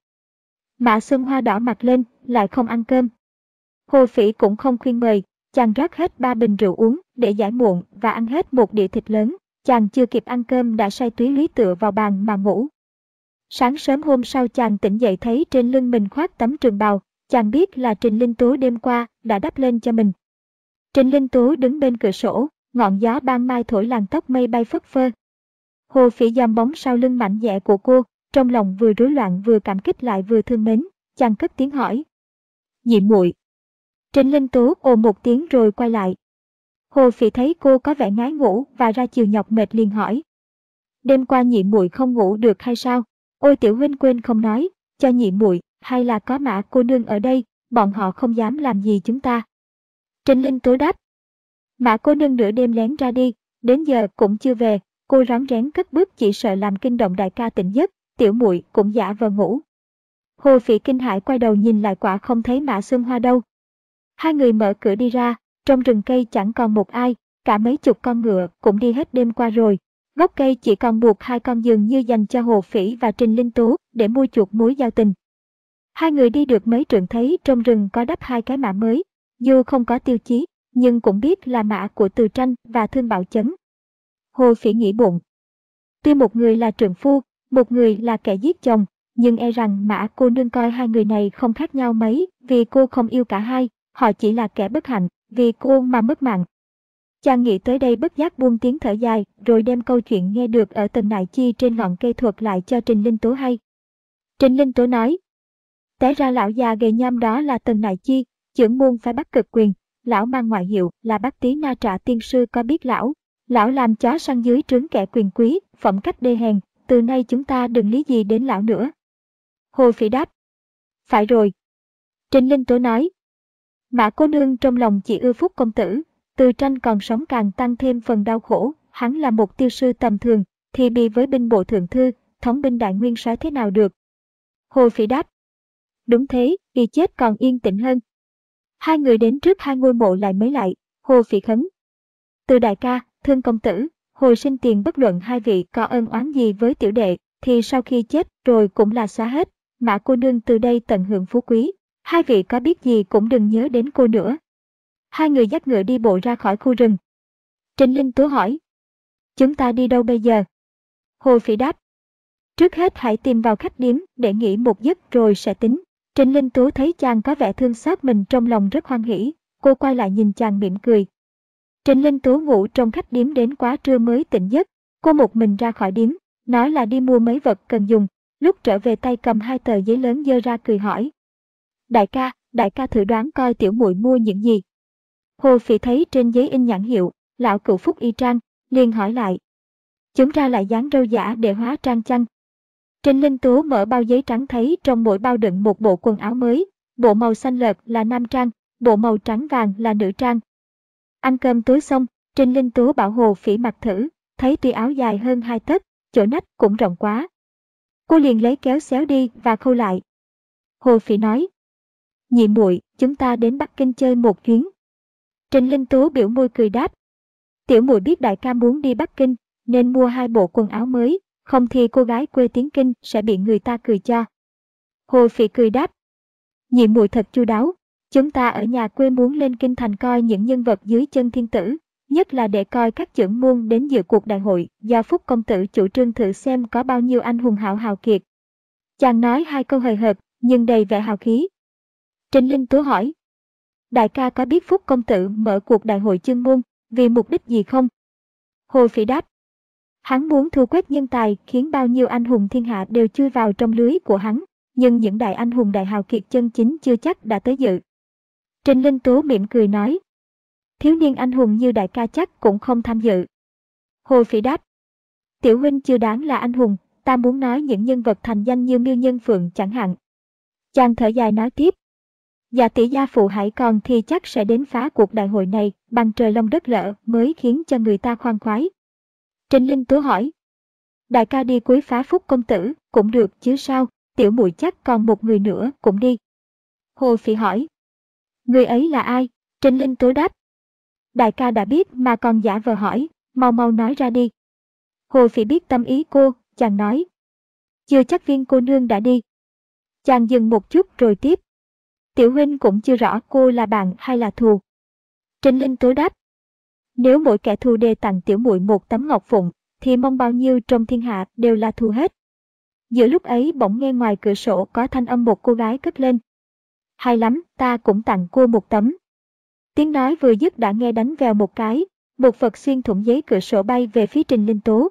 Mã Xuân Hoa đỏ mặt lên, lại không ăn cơm. Hồ Phỉ cũng không khuyên mời, chàng rót hết ba bình rượu uống để giải muộn và ăn hết một đĩa thịt lớn. Chàng chưa kịp ăn cơm đã say túy lý tựa vào bàn mà ngủ. Sáng sớm hôm sau chàng tỉnh dậy thấy trên lưng mình khoác tấm trường bào, chàng biết là Trình Linh Tú đêm qua đã đắp lên cho mình. Trình Linh Tú đứng bên cửa sổ, ngọn gió ban mai thổi làn tóc mây bay phất phơ. Hồ Phỉ dòm bóng sau lưng mạnh dẻ của cô, trong lòng vừa rối loạn vừa cảm kích lại vừa thương mến, chàng cất tiếng hỏi: nhị muội. Trình Linh Tú ồ một tiếng rồi quay lại. Hồ Phỉ thấy cô có vẻ ngái ngủ và ra chiều nhọc mệt liền hỏi: đêm qua nhị muội không ngủ được hay sao? Ôi tiểu huynh quên không nói, cho nhị muội, hay là có Mã cô nương ở đây, bọn họ không dám làm gì chúng ta. Trình Linh Tú đáp: Mã cô nương nửa đêm lén ra đi, đến giờ cũng chưa về. Cô rón rén cất bước chỉ sợ làm kinh động đại ca tỉnh giấc, tiểu muội cũng giả vờ ngủ. Hồ Phỉ kinh hãi quay đầu nhìn lại quả không thấy Mã Xuân Hoa đâu. Hai người mở cửa đi ra, trong rừng cây chẳng còn một ai, cả mấy chục con ngựa cũng đi hết đêm qua rồi. Gốc cây chỉ còn buộc hai con giường như dành cho Hồ Phỉ và Trình Linh Tú để mua chuộc mối giao tình. Hai người đi được mấy trượng thấy trong rừng có đắp hai cái mã mới, dù không có tiêu chí, nhưng cũng biết là mã của Từ Tranh và Thương Bảo Chấn. Hồ Phỉ nghĩ bụng, tuy một người là trượng phu, một người là kẻ giết chồng, nhưng e rằng Mã cô nương coi hai người này không khác nhau mấy, vì cô không yêu cả hai, họ chỉ là kẻ bất hạnh, vì cô mà mất mạng. Chàng nghĩ tới đây bất giác buông tiếng thở dài, rồi đem câu chuyện nghe được ở Tần Nại Chi trên ngọn cây thuật lại cho Trình Linh Tú hay. Trình Linh Tú nói: té ra lão già gầy nham đó là Tần Nại Chi, chưởng môn phái Bắc Cực Quyền, lão mang ngoại hiệu là Bác Tí Na Trạ tiên sư có biết lão. Lão làm chó săn dưới trướng kẻ quyền quý, phẩm cách đê hèn, từ nay chúng ta đừng lý gì đến lão nữa. Hồ Phỉ đáp: phải rồi. Trình Linh Tú nói: Mã cô nương trong lòng chỉ ưa Phúc công tử, Từ Tranh còn sống càng tăng thêm phần đau khổ, hắn là một tiêu sư tầm thường, thì bị với binh bộ thượng thư, thống binh đại nguyên soái thế nào được. Hồ Phỉ đáp: đúng thế, y chết còn yên tĩnh hơn. Hai người đến trước hai ngôi mộ lại mới lại, Hồ Phỉ khấn: Từ đại ca, Thương công tử, hồi sinh tiền bất luận hai vị có ân oán gì với tiểu đệ, thì sau khi chết rồi cũng là xóa hết. Mã cô nương từ đây tận hưởng phú quý, hai vị có biết gì cũng đừng nhớ đến cô nữa. Hai người dắt ngựa đi bộ ra khỏi khu rừng. Trình Linh Tú hỏi: chúng ta đi đâu bây giờ? Hồ Phỉ đáp: trước hết hãy tìm vào khách điếm để nghỉ một giấc rồi sẽ tính. Trình Linh Tú thấy chàng có vẻ thương xót mình trong lòng rất hoan hỉ, cô quay lại nhìn chàng mỉm cười. Trình Linh Tú ngủ trong khách điếm đến quá trưa mới tỉnh giấc, cô một mình ra khỏi điếm, nói là đi mua mấy vật cần dùng, lúc trở về tay cầm hai tờ giấy lớn giơ ra cười hỏi: đại ca, đại ca thử đoán coi tiểu muội mua những gì. Hồ Phỉ thấy trên giấy in nhãn hiệu Lão Cửu Phúc Y Trang, liền hỏi lại: chúng ra lại dán râu giả để hóa trang chăng? Trình Linh Tú mở bao giấy trắng thấy trong mỗi bao đựng một bộ quần áo mới, bộ màu xanh lợt là nam trang, bộ màu trắng vàng là nữ trang. Ăn cơm tối xong, Trình Linh Tú bảo Hồ Phỉ mặc thử, thấy tuy áo dài hơn hai tấc, chỗ nách cũng rộng quá. Cô liền lấy kéo xéo đi và khâu lại. Hồ Phỉ nói: nhị muội, chúng ta đến Bắc Kinh chơi một chuyến. Trình Linh Tú biểu môi cười đáp: tiểu muội biết đại ca muốn đi Bắc Kinh, nên mua hai bộ quần áo mới, không thì cô gái quê tiếng Kinh sẽ bị người ta cười cho. Hồ Phỉ cười đáp: nhị muội thật chu đáo, chúng ta ở nhà quê muốn lên kinh thành coi những nhân vật dưới chân thiên tử, nhất là để coi các chưởng môn đến dự cuộc đại hội do Phúc công tử chủ trương thử xem có bao nhiêu anh hùng hảo hào kiệt. Chàng nói hai câu hời hợt nhưng đầy vẻ hào khí. Trình Linh Tú hỏi: đại ca có biết Phúc công tử mở cuộc đại hội chương môn vì mục đích gì không? Hồ Phỉ đáp. Hắn muốn thu quét nhân tài khiến bao nhiêu anh hùng thiên hạ đều chui vào trong lưới của hắn, nhưng những đại anh hùng đại hào kiệt chân chính chưa chắc đã tới dự. Trình Linh Tố mỉm cười nói. Thiếu niên anh hùng như đại ca chắc cũng không tham dự. Hồ Phỉ đáp. Tiểu huynh chưa đáng là anh hùng, ta muốn nói những nhân vật thành danh như Miêu Nhân Phượng chẳng hạn. Chàng thở dài nói tiếp. Dạ tỷ gia phụ hãy còn thì chắc sẽ đến phá cuộc đại hội này bằng trời long đất lở mới khiến cho người ta khoan khoái. Trình Linh Tố hỏi. Đại ca đi cuối phá Phúc công tử cũng được chứ sao, tiểu muội chắc còn một người nữa cũng đi. Hồ Phỉ hỏi. Người ấy là ai? Trình Linh Tố đáp. Đại ca đã biết mà còn giả vờ hỏi, mau mau nói ra đi. Hồ Phỉ biết tâm ý cô, chàng nói. Chưa chắc Viên cô nương đã đi. Chàng dừng một chút rồi tiếp. Tiểu huynh cũng chưa rõ cô là bạn hay là thù. Trình Linh Tố đáp. Nếu mỗi kẻ thù đề tặng tiểu muội một tấm ngọc phụng, thì mong bao nhiêu trong thiên hạ đều là thù hết. Giữa lúc ấy bỗng nghe ngoài cửa sổ có thanh âm một cô gái cất lên. Hay lắm, ta cũng tặng cô một tấm. Tiếng nói vừa dứt đã nghe đánh vèo một cái, một vật xuyên thủng giấy cửa sổ bay về phía Trình Linh Tố.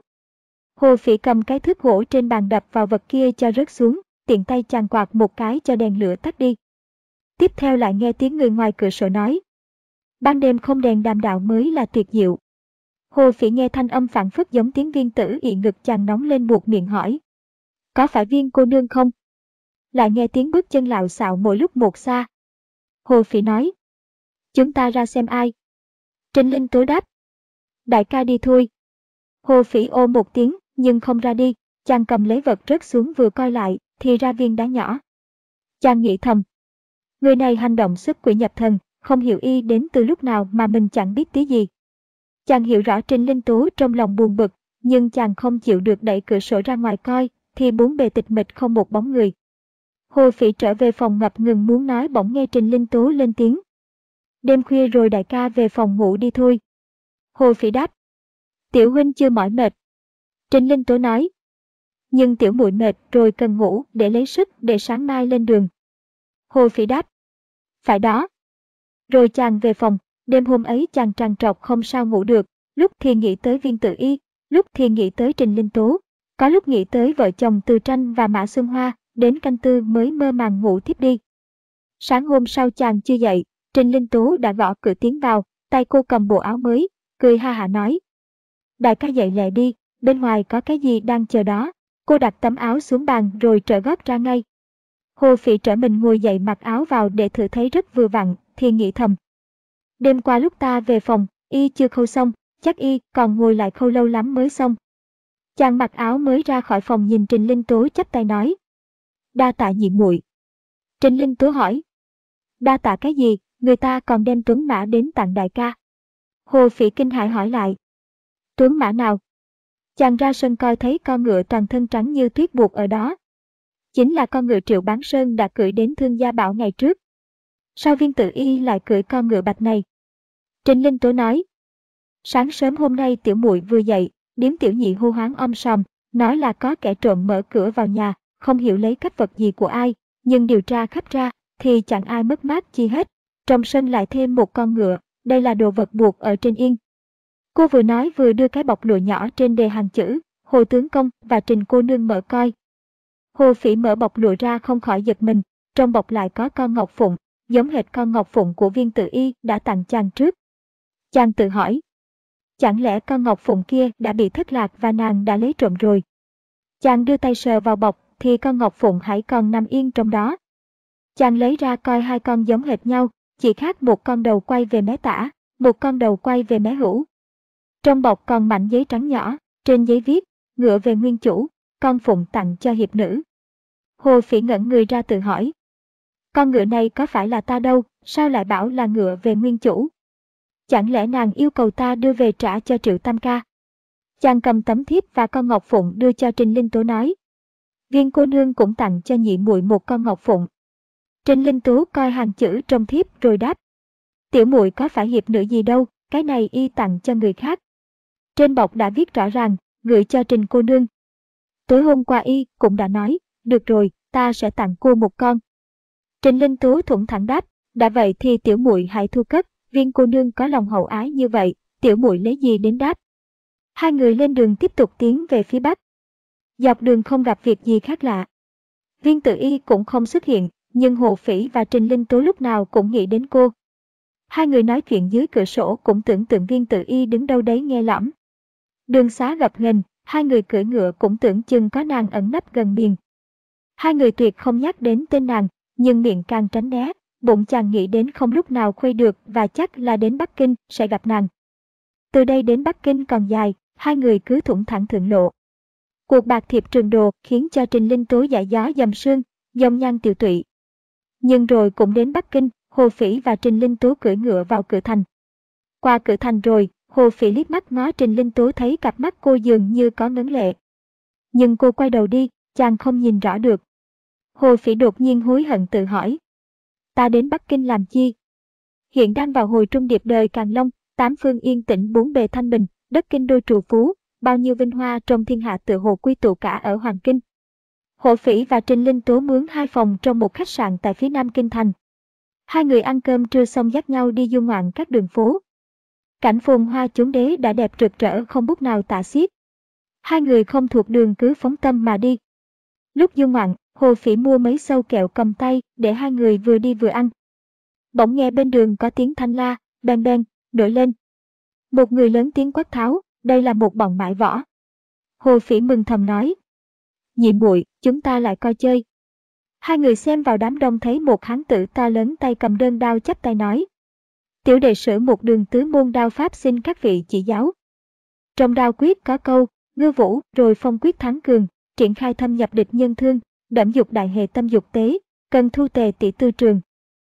Hồ Phỉ cầm cái thước gỗ trên bàn đập vào vật kia cho rớt xuống, tiện tay chàng quạt một cái cho đèn lửa tắt đi. Tiếp theo lại nghe tiếng người ngoài cửa sổ nói. Ban đêm không đèn đàm đạo mới là tuyệt diệu. Hồ Phỉ nghe thanh âm phảng phất giống tiếng Viên Tử Y ngực chàng nóng lên buộc miệng hỏi. Có phải Viên cô nương không? Lại nghe tiếng bước chân lạo xạo mỗi lúc một xa. Hồ Phỉ nói. Chúng ta ra xem ai. Trình Linh Tố đáp. Đại ca đi thôi. Hồ Phỉ ô một tiếng nhưng không ra đi, chàng cầm lấy vật rớt xuống vừa coi lại thì ra viên đá nhỏ. Chàng nghĩ thầm. Người này hành động xuất quỷ nhập thần, không hiểu y đến từ lúc nào mà mình chẳng biết tí gì. Chàng hiểu rõ Trình Linh Tố trong lòng buồn bực, nhưng chàng không chịu được đẩy cửa sổ ra ngoài coi, thì bốn bề tịch mịch không một bóng người. Hồ Phỉ trở về phòng ngập ngừng muốn nói bỗng nghe Trình Linh Tố lên tiếng. Đêm khuya rồi đại ca về phòng ngủ đi thôi. Hồ Phỉ đáp. Tiểu huynh chưa mỏi mệt. Trình Linh Tố nói. Nhưng tiểu muội mệt rồi cần ngủ để lấy sức để sáng mai lên đường. Hồ Phỉ đáp. Phải đó. Rồi chàng về phòng, đêm hôm ấy chàng trằn trọc không sao ngủ được, lúc thì nghĩ tới Viên Tử Y, lúc thì nghĩ tới Trình Linh Tố, có lúc nghĩ tới vợ chồng Từ Tranh và Mã Xuân Hoa, đến canh tư mới mơ màng ngủ thiếp đi. Sáng hôm sau chàng chưa dậy, Trình Linh Tố đã gõ cửa tiến vào, tay cô cầm bộ áo mới, cười ha hả nói. Đại ca dậy lẹ đi, bên ngoài có cái gì đang chờ đó. Cô đặt tấm áo xuống bàn rồi trở gót ra ngay. Hồ Phỉ trở mình ngồi dậy mặc áo vào để thử thấy rất vừa vặn, thì nghĩ thầm. Đêm qua lúc ta về phòng, y chưa khâu xong, chắc y còn ngồi lại khâu lâu lắm mới xong. Chàng mặc áo mới ra khỏi phòng nhìn Trình Linh Tố chắp tay nói. Đa tạ nhị muội. Trình Linh Tố hỏi. Đa tạ cái gì, người ta còn đem tuấn mã đến tặng đại ca. Hồ Phỉ kinh hãi hỏi lại. Tuấn mã nào? Chàng ra sân coi thấy con ngựa toàn thân trắng như tuyết buộc ở đó. Chính là con ngựa Triệu Bán Sơn đã cưỡi đến Thương Gia Bảo ngày trước. Sao Viên Tử Y lại cưỡi con ngựa bạch này? Trình Linh Tố nói. Sáng sớm hôm nay tiểu muội vừa dậy, điếm tiểu nhị hô hoáng om sòm, nói là có kẻ trộm mở cửa vào nhà, không hiểu lấy cắp vật gì của ai, nhưng điều tra khắp ra thì chẳng ai mất mát chi hết. Trong sân lại thêm một con ngựa, đây là đồ vật buộc ở trên yên. Cô vừa nói vừa đưa cái bọc lụa nhỏ trên đề hàng chữ, Hồ tướng công và Trình cô nương mở coi. Hồ Phỉ mở bọc lụa ra không khỏi giật mình, trong bọc lại có con ngọc phụng, giống hệt con ngọc phụng của Viên Tử Y đã tặng chàng trước. Chàng tự hỏi, chẳng lẽ con ngọc phụng kia đã bị thất lạc và nàng đã lấy trộm rồi? Chàng đưa tay sờ vào bọc thì con ngọc phụng hãy còn nằm yên trong đó. Chàng lấy ra coi hai con giống hệt nhau, chỉ khác một con đầu quay về mé tả, một con đầu quay về mé hữu. Trong bọc còn mảnh giấy trắng nhỏ, trên giấy viết, ngựa về nguyên chủ, con phụng tặng cho hiệp nữ. Hồ Phỉ ngẩn người ra tự hỏi. Con ngựa này có phải là ta đâu, sao lại bảo là ngựa về nguyên chủ? Chẳng lẽ nàng yêu cầu ta đưa về trả cho Triệu Tam ca? Chàng cầm tấm thiếp và con ngọc phụng đưa cho Trình Linh Tố nói. Viên cô nương cũng tặng cho nhị muội một con ngọc phụng. Trình Linh Tố coi hàng chữ trong thiếp rồi đáp. Tiểu muội có phải hiệp nữ gì đâu, cái này y tặng cho người khác. Trên bọc đã viết rõ ràng, gửi cho Trình cô nương. Tối hôm qua y cũng đã nói, được rồi, ta sẽ tặng cô một con. Trình Linh Tố thủng thẳng đáp, đã vậy thì tiểu muội hãy thu cất, Viên cô nương có lòng hậu ái như vậy, tiểu muội lấy gì đến đáp. Hai người lên đường tiếp tục tiến về phía bắc. Dọc đường không gặp việc gì khác lạ. Viên Tử Y cũng không xuất hiện, nhưng Hồ Phỉ và Trình Linh Tố lúc nào cũng nghĩ đến cô. Hai người nói chuyện dưới cửa sổ cũng tưởng tượng Viên Tử Y đứng đâu đấy nghe lỏm. Đường xá gập ghềnh, hai người cưỡi ngựa cũng tưởng chừng có nàng ẩn nấp gần biển. Hai người tuyệt không nhắc đến tên nàng, nhưng miệng càng tránh né, bụng chàng nghĩ đến không lúc nào khuây được và chắc là đến Bắc Kinh sẽ gặp nàng. Từ đây đến Bắc Kinh còn dài, hai người cứ thủng thẳng thượng lộ. Cuộc bạc thiệp Trường Đồ khiến cho Trình Linh Tố dãi gió dầm sương, dòng nhan tiều tụy. Nhưng rồi cũng đến Bắc Kinh, Hồ Phỉ và Trình Linh Tố cưỡi ngựa vào cửa thành. Qua cửa thành rồi, Hồ Phỉ liếc mắt ngó Trình Linh Tố thấy cặp mắt cô dường như có ngấn lệ. Nhưng cô quay đầu đi, chàng không nhìn rõ được. Hồ Phỉ đột nhiên hối hận tự hỏi. Ta đến Bắc Kinh làm chi? Hiện đang vào hồi trung điệp đời Càn Long, tám phương yên tĩnh bốn bề thanh bình, đất kinh đô trù phú, bao nhiêu vinh hoa trong thiên hạ tựa hồ quy tụ cả ở Hoàng Kinh. Hồ Phỉ và Trình Linh Tố mướn hai phòng trong một khách sạn tại phía nam kinh thành. Hai người ăn cơm trưa xong dắt nhau đi du ngoạn các đường phố. Cảnh phồn hoa chốn đế đã đẹp rực rỡ không bút nào tả xiết. Hai người không thuộc đường cứ phóng tâm mà đi. Lúc du ngoạn, Hồ Phỉ mua mấy sâu kẹo cầm tay để hai người vừa đi vừa ăn. Bỗng nghe bên đường có tiếng thanh la, beng beng, nổi lên. Một người lớn tiếng quát tháo, đây là một bọn mại võ. Hồ Phỉ mừng thầm nói. Nhị muội, chúng ta lại coi chơi. Hai người xem vào đám đông thấy một hán tử to lớn tay cầm đơn đao chắp tay nói. Tiểu đệ sử một đường tứ môn đao pháp xin các vị chỉ giáo. Trong đao quyết có câu, ngư vũ rồi phong quyết thắng cường, triển khai thâm nhập địch nhân thương, đẫm dục đại hệ tâm dục tế, cần thu tề tỷ tư trường.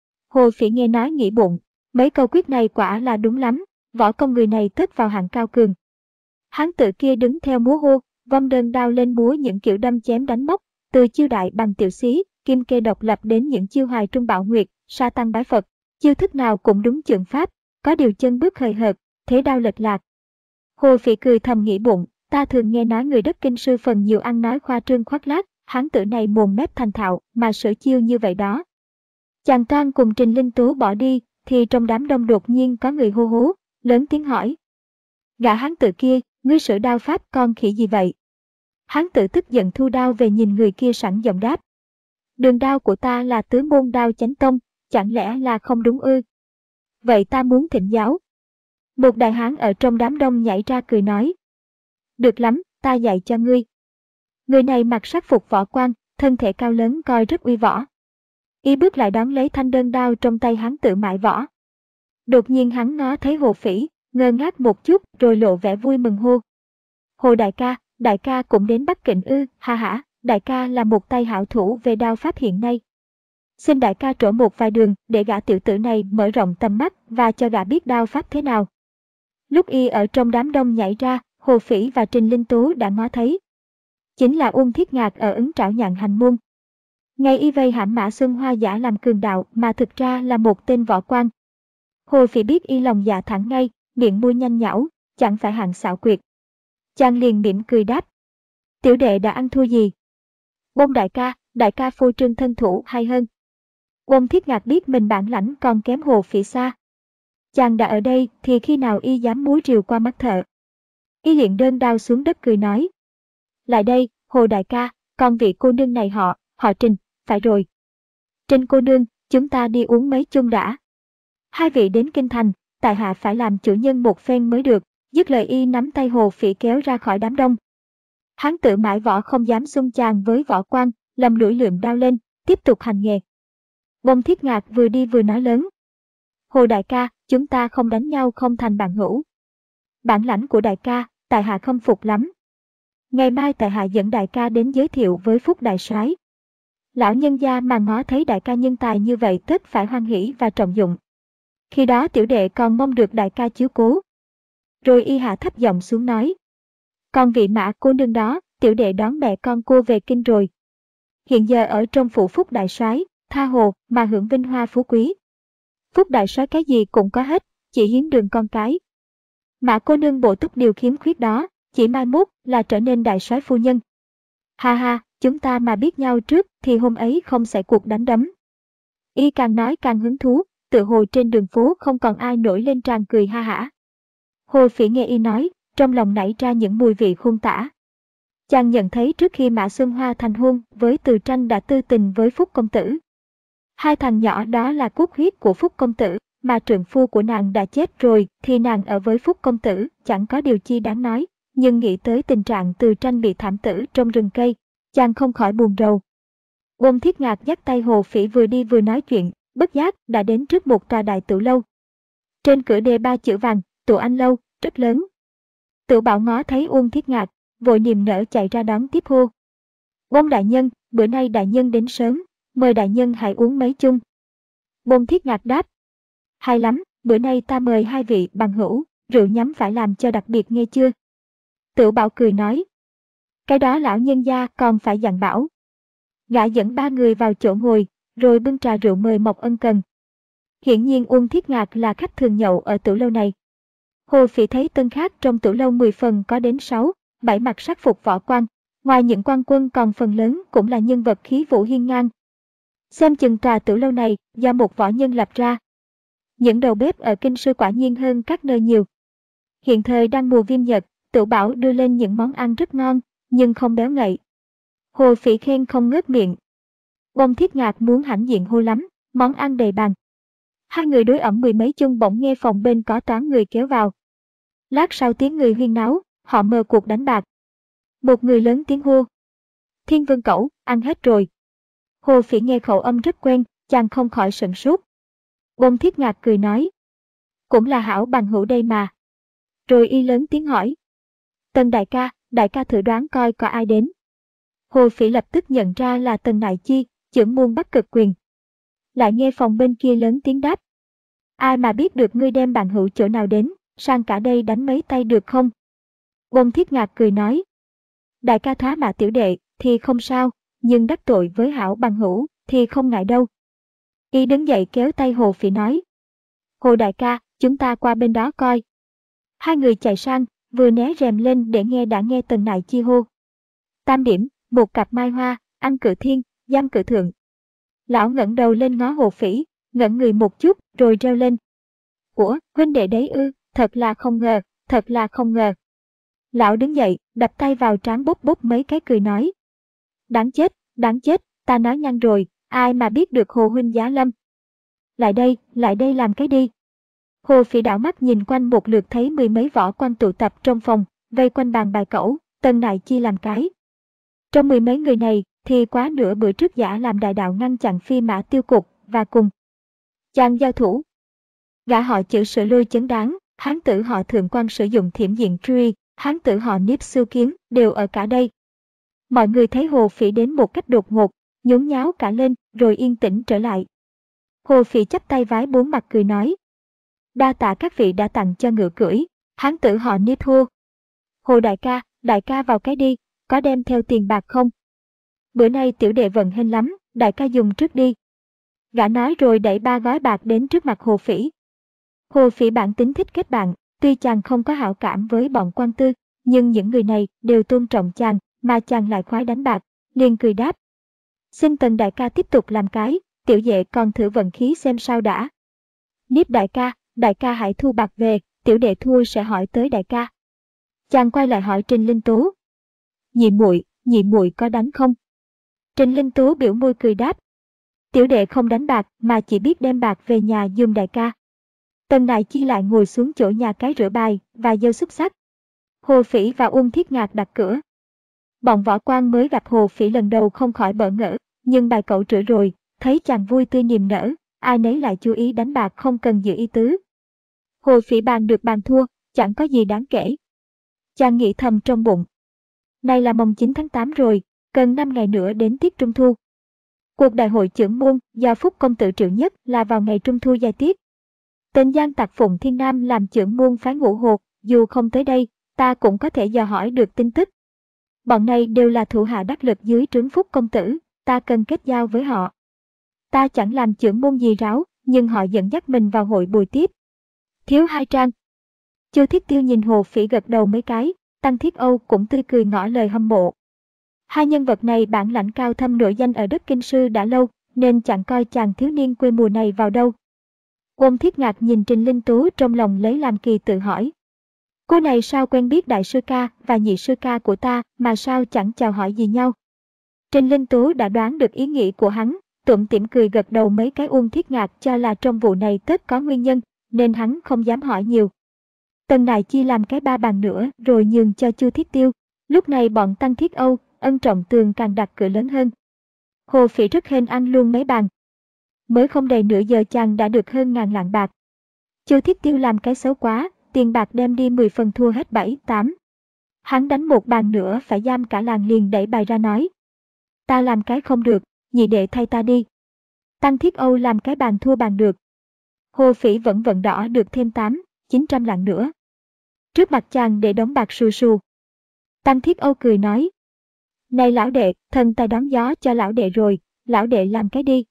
Hồ Phỉ nghe nói nghĩ bụng, mấy câu quyết này quả là đúng lắm, võ công người này tất vào hạng cao cường. Hán tử kia đứng theo múa hô, vung đơn đao lên múa những kiểu đâm chém đánh móc, từ chiêu đại bằng tiểu xí, kim kê độc lập đến những chiêu hoài trung bạo nguyệt, sa tăng bái Phật, chiêu thức nào cũng đúng chưởng pháp, có điều chân bước hời hợt, thế đao lệch lạc. Hồ Phỉ cười thầm nghĩ bụng, ta thường nghe nói người đất kinh sư phần nhiều ăn nói khoa trương khoác lác, hán tử này mồm mép thành thạo mà sở chiêu như vậy đó. Chàng toan cùng Trình Linh Tố bỏ đi, thì trong đám đông đột nhiên có người hô hố, lớn tiếng hỏi. Gã hán tử kia, ngươi sử đao pháp con khỉ gì vậy? Hán tử tức giận thu đao về nhìn người kia sẵn giọng đáp. Đường đao của ta là tứ môn đao chánh tông, chẳng lẽ là không đúng ư? Vậy ta muốn thỉnh giáo. Một đại hán ở trong đám đông nhảy ra cười nói. Được lắm, ta dạy cho ngươi. Người này mặc sắc phục võ quan, thân thể cao lớn coi rất uy võ. Y bước lại đón lấy thanh đơn đao trong tay hán tử mại võ. Đột nhiên hắn ngó thấy Hồ Phỉ, ngơ ngác một chút rồi lộ vẻ vui mừng hô. Hồ đại ca, đại ca cũng đến Bắc Kinh ư, ha hả, đại ca là một tay hảo thủ về đao pháp hiện nay. Xin đại ca trổ một vài đường để gã tiểu tử này mở rộng tầm mắt và cho gã biết đao pháp thế nào. Lúc y ở trong đám đông nhảy ra, Hồ Phỉ và Trình Linh Tố đã ngó thấy. Chính là Uông Thiết Ngạc ở Ứng Trảo Nhạn Hành Môn. Ngày y vây hãm Mã Xuân Hoa giả làm cường đạo mà thực ra là một tên võ quan. Hồ Phỉ biết y lòng dạ thẳng ngay, miệng môi nhanh nhảu, chẳng phải hạng xảo quyệt. Chàng liền mỉm cười đáp. Tiểu đệ đã ăn thua gì? Bông đại ca, đại ca phô trương thân thủ hay hơn. Uông Thiết Ngạc biết mình bản lãnh còn kém Hồ Phỉ xa. Chàng đã ở đây thì khi nào y dám múa rìu qua mắt thợ. Y hiện đơn đao xuống đất cười nói. Lại đây, Hồ đại ca, con vị cô nương này họ, họ Trình, phải rồi. Trình cô nương, chúng ta đi uống mấy chung đã. Hai vị đến kinh thành, tại hạ phải làm chủ nhân một phen mới được, dứt lời y nắm tay Hồ Phỉ kéo ra khỏi đám đông. Hán tử mãi võ không dám xung chàng với võ quan, lầm lũi lượm đao lên, tiếp tục hành nghề. Bông Thiết Ngạc vừa đi vừa nói lớn. Hồ đại ca, chúng ta không đánh nhau không thành bạn hữu. Bản lãnh của đại ca, tại hạ không phục lắm. Ngày mai tại hạ dẫn đại ca đến giới thiệu với Phúc đại soái. Lão nhân gia mà ngó thấy đại ca nhân tài như vậy tất phải hoan hỉ và trọng dụng. Khi đó tiểu đệ còn mong được đại ca chiếu cố. Rồi y hạ thấp giọng xuống nói. Còn vị Mã cô nương đó, tiểu đệ đón mẹ con cô về kinh rồi. Hiện giờ ở trong phủ Phúc đại soái, tha hồ mà hưởng vinh hoa phú quý. Phúc đại soái cái gì cũng có hết, chỉ hiến đường con cái. Mã cô nương bổ túc điều khiếm khuyết đó, chỉ mai mốt là trở nên đại soái phu nhân. Ha ha, chúng ta mà biết nhau trước thì hôm ấy không xảy cuộc đánh đấm. Y càng nói càng hứng thú, tự hồ trên đường phố không còn ai nổi lên tràn cười ha hả. Hồ Phỉ nghe y nói, trong lòng nảy ra những mùi vị khôn tả. Chàng nhận thấy trước khi Mã Xuân Hoa thành hôn với Từ Tranh đã tư tình với Phúc công tử. Hai thằng nhỏ đó là cốt huyết của Phúc công tử, mà trượng phu của nàng đã chết rồi thì nàng ở với Phúc công tử chẳng có điều chi đáng nói, nhưng nghĩ tới tình trạng Từ Tranh bị thảm tử trong rừng cây, chàng không khỏi buồn rầu. Ôn Thiết Ngạc dắt tay Hồ Phỉ vừa đi vừa nói chuyện, bất giác đã đến trước một tòa đại tiểu lâu. Trên cửa đề ba chữ vàng, Tụ Anh Lâu, rất lớn. Tự Bảo ngó thấy Ôn Thiết Ngạc, vội niềm nở chạy ra đón tiếp hô. Ôn đại nhân, bữa nay đại nhân đến sớm, mời đại nhân hãy uống mấy chung. Ôn Thiết Ngạc đáp. Hay lắm, bữa nay ta mời hai vị bằng hữu, rượu nhắm phải làm cho đặc biệt nghe chưa? Tự Bảo cười nói. Cái đó lão nhân gia còn phải dặn bảo. Gã dẫn ba người vào chỗ ngồi, rồi bưng trà rượu mời Mộc Ân Cần. Hiển nhiên Ôn Thiết Ngạc là khách thường nhậu ở tiểu lâu này. Hồ Phỉ thấy tân khác trong tiểu lâu mười phần có đến sáu, bảy mặc sắc phục võ quan, ngoài những quan quân còn phần lớn cũng là nhân vật khí vũ hiên ngang. Xem chừng tòa tiểu lâu này do một võ nhân lập ra. Những đầu bếp ở Kinh Sư quả nhiên hơn các nơi nhiều. Hiện thời đang mùa viêm nhật, Tự Bảo đưa lên những món ăn rất ngon, nhưng không béo ngậy. Hồ Phỉ khen không ngớt miệng. Ôn Thiết Ngạc muốn hãnh diện hô lắm, món ăn đầy bàn. Hai người đối ẩm mười mấy chung bỗng nghe phòng bên có toán người kéo vào. Lát sau tiếng người huyên náo, họ mơ cuộc đánh bạc. Một người lớn tiếng hô. Thiên Vương Cẩu, ăn hết rồi. Hồ Phỉ nghe khẩu âm rất quen, chàng không khỏi sửng sốt. Ôn Thiết Ngạc cười nói. Cũng là hảo bằng hữu đây mà. Rồi y lớn tiếng hỏi. Tần đại ca, đại ca thử đoán coi có ai đến. Hồ Phỉ lập tức nhận ra là Tần Nại Chi, chưởng môn Bắc Cực Quyền. Lại nghe phòng bên kia lớn tiếng đáp. Ai mà biết được ngươi đem bạn hữu chỗ nào đến, sang cả đây đánh mấy tay được không? Ôn Thiết Ngạc cười nói. Đại ca thoá mạ tiểu đệ thì không sao, nhưng đắc tội với hảo bằng hữu thì không ngại đâu. Y đứng dậy kéo tay Hồ Phỉ nói. Hồ đại ca, chúng ta qua bên đó coi. Hai người chạy sang, vừa né rèm lên để nghe đã nghe Tần Nại Chi hô. Tam điểm, một cặp mai hoa, ăn cử thiên, giam cử thượng. Lão ngẩng đầu lên ngó Hồ Phỉ, ngẩng người một chút rồi reo lên. Ủa, huynh đệ đấy ư, thật là không ngờ, thật là không ngờ. Lão đứng dậy, đập tay vào trán bốc bốc mấy cái cười nói. Đáng chết, đáng chết, ta nói nhanh rồi, ai mà biết được Hồ huynh giá lâm. Lại đây, lại đây làm cái đi. Hồ Phỉ đảo mắt nhìn quanh một lượt thấy mười mấy võ quan tụ tập trong phòng, vây quanh bàn bài cẩu, Tần Nại Chi làm cái. Trong mười mấy người này, thì quá nửa bữa trước giả làm đại đạo ngăn chặn Phi Mã Tiêu Cục, và cùng chàng giao thủ. Gã họ chữ Sử Lôi chấn đáng, hán tử họ Thượng Quan sử dụng thiểm diện truy, hán tử họ Niếp Sưu Kiến đều ở cả đây. Mọi người thấy Hồ Phỉ đến một cách đột ngột, nhốn nháo cả lên, rồi yên tĩnh trở lại. Hồ Phỉ chắp tay vái bốn mặt cười nói. Đa tạ các vị đã tặng cho ngựa cưỡi, hán tử họ Niếp hô. Hồ đại ca, đại ca vào cái đi, có đem theo tiền bạc không? Bữa nay tiểu đệ vận hên lắm, đại ca dùng trước đi. Gã nói rồi đẩy ba gói bạc đến trước mặt Hồ Phỉ. Hồ Phỉ bản tính thích kết bạn, tuy chàng không có hảo cảm với bọn quan tư, nhưng những người này đều tôn trọng chàng, mà chàng lại khoái đánh bạc, liền cười đáp. Xin Tần đại ca tiếp tục làm cái, tiểu đệ còn thử vận khí xem sao đã. Niếp đại ca, đại ca hãy thu bạc về, tiểu đệ thua sẽ hỏi tới đại ca. Chàng quay lại hỏi Trình Linh Tố. Nhị muội, nhị muội có đánh không? Trình Linh Tố biểu môi cười đáp. Tiểu đệ không đánh bạc mà chỉ biết đem bạc về nhà giùm đại ca. Tần Nại Chi lại ngồi xuống chỗ nhà cái rửa bài và dâu xúc xắc. Hồ Phỉ và Ôn Thiết Ngạc đặt cửa. Bọn võ quan mới gặp Hồ Phỉ lần đầu không khỏi bỡ ngỡ, nhưng bài cậu rửa rồi, thấy chàng vui tươi niềm nở, ai nấy lại chú ý đánh bạc không cần giữ ý tứ. Hồ Phỉ bàn được bàn thua, chẳng có gì đáng kể. Chàng nghĩ thầm trong bụng. Nay là mồng chín tháng tám rồi, cần năm ngày nữa đến tiết Trung Thu. Cuộc đại hội chưởng môn do Phúc công tử triệu nhất là vào ngày Trung Thu giai tiết. Tên gian tặc Phụng Thiên Nam làm chưởng môn phái Ngũ Hột, dù không tới đây, ta cũng có thể dò hỏi được tin tức. Bọn này đều là thủ hạ đắc lực dưới trướng Phúc công tử, ta cần kết giao với họ. Ta chẳng làm chưởng môn gì ráo, nhưng họ dẫn dắt mình vào hội bồi tiếp. Thiếu hai trang. Chu Thiết Tiêu nhìn Hồ Phỉ gật đầu mấy cái, Tăng Thiết Âu cũng tươi cười ngỏ lời hâm mộ. Hai nhân vật này bản lãnh cao thâm nổi danh ở đất Kinh Sư đã lâu, nên chẳng coi chàng thiếu niên quê mùa này vào đâu. Ôn Thiết Ngạc nhìn Trình Linh Tú trong lòng lấy làm kỳ tự hỏi. Cô này sao quen biết đại sư ca và nhị sư ca của ta mà sao chẳng chào hỏi gì nhau? Trình Linh Tú đã đoán được ý nghĩ của hắn, tủm tỉm cười gật đầu mấy cái. Uông Thiết Ngạc cho là trong vụ này tất có nguyên nhân, nên hắn không dám hỏi nhiều. Tần Nại Chi làm cái ba bàn nữa rồi nhường cho Chu Thiết Tiêu. Lúc này bọn Tăng Thiết Âu, Ân Trọng Tường càng đặt cửa lớn hơn. Hồ Phỉ rất hên ăn luôn mấy bàn. Mới không đầy nửa giờ chàng đã được hơn ngàn lạng bạc. Chu Thiết Tiêu làm cái xấu quá, tiền bạc đem đi mười phần thua hết bảy, tám. Hắn đánh một bàn nữa phải giam cả làng liền đẩy bài ra nói. Ta làm cái không được, nhị đệ thay ta đi. Tăng Thiết Âu làm cái bàn thua bàn được. Hồ Phỉ vẫn vận đỏ được thêm tám, chín trăm lạng nữa. Trước mặt chàng để đống bạc xù xù. Tăng Thiết Âu cười nói. Này lão đệ, thần ta đón gió cho lão đệ rồi, lão đệ làm cái đi.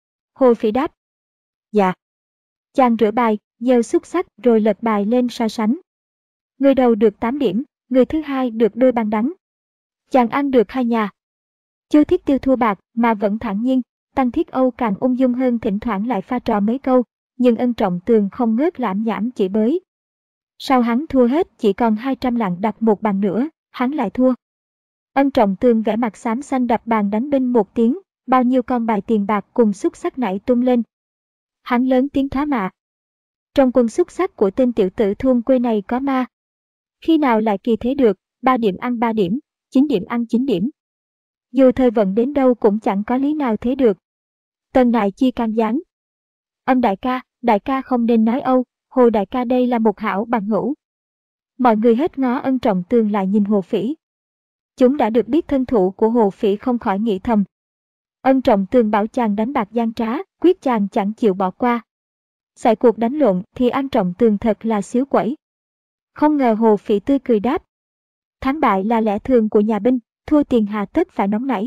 Hồ Phỉ đáp. Dạ. Chàng rửa bài, gieo xúc xắc rồi lật bài lên so sánh. Người đầu được tám điểm, người thứ hai được đôi bàn đắng. Chàng ăn được hai nhà. Chu Thiết Tiêu thua bạc mà vẫn thản nhiên, Tăng Thiết Âu càng ung dung hơn, thỉnh thoảng lại pha trò mấy câu, nhưng Ân Trọng Tường không ngớt lãm nhảm chỉ bới. Sau hắn thua hết chỉ còn hai trăm lạng đặt một bàn nữa, hắn lại thua. Ân Trọng Tường vẻ mặt xám xanh đập bàn đánh binh một tiếng, bao nhiêu con bài tiền bạc cùng xúc xắc nảy tung lên. Hắn lớn tiếng thoá mạ. Trong quân xúc xắc của tên tiểu tử thôn quê này có ma. Khi nào lại kỳ thế được, ba điểm ăn ba điểm, chín điểm ăn chín điểm. Dù thời vận đến đâu cũng chẳng có lý nào thế được. Tần Nại Chi can gián. Âm đại ca, đại ca không nên nói âu, Hồ đại ca đây là một hảo bằng hữu. Mọi người hết ngó Ân Trọng Tường lại nhìn Hồ Phỉ. Chúng đã được biết thân thủ của Hồ Phỉ không khỏi nghĩ thầm. Ân Trọng Tường bảo chàng đánh bạc gian trá, quyết chàng chẳng chịu bỏ qua. Xảy cuộc đánh lộn thì Ân Trọng Tường thật là xíu quẩy. Không ngờ Hồ Phỉ tươi cười đáp. Thắng bại là lẽ thường của nhà binh, thua tiền hà tất phải nóng nảy.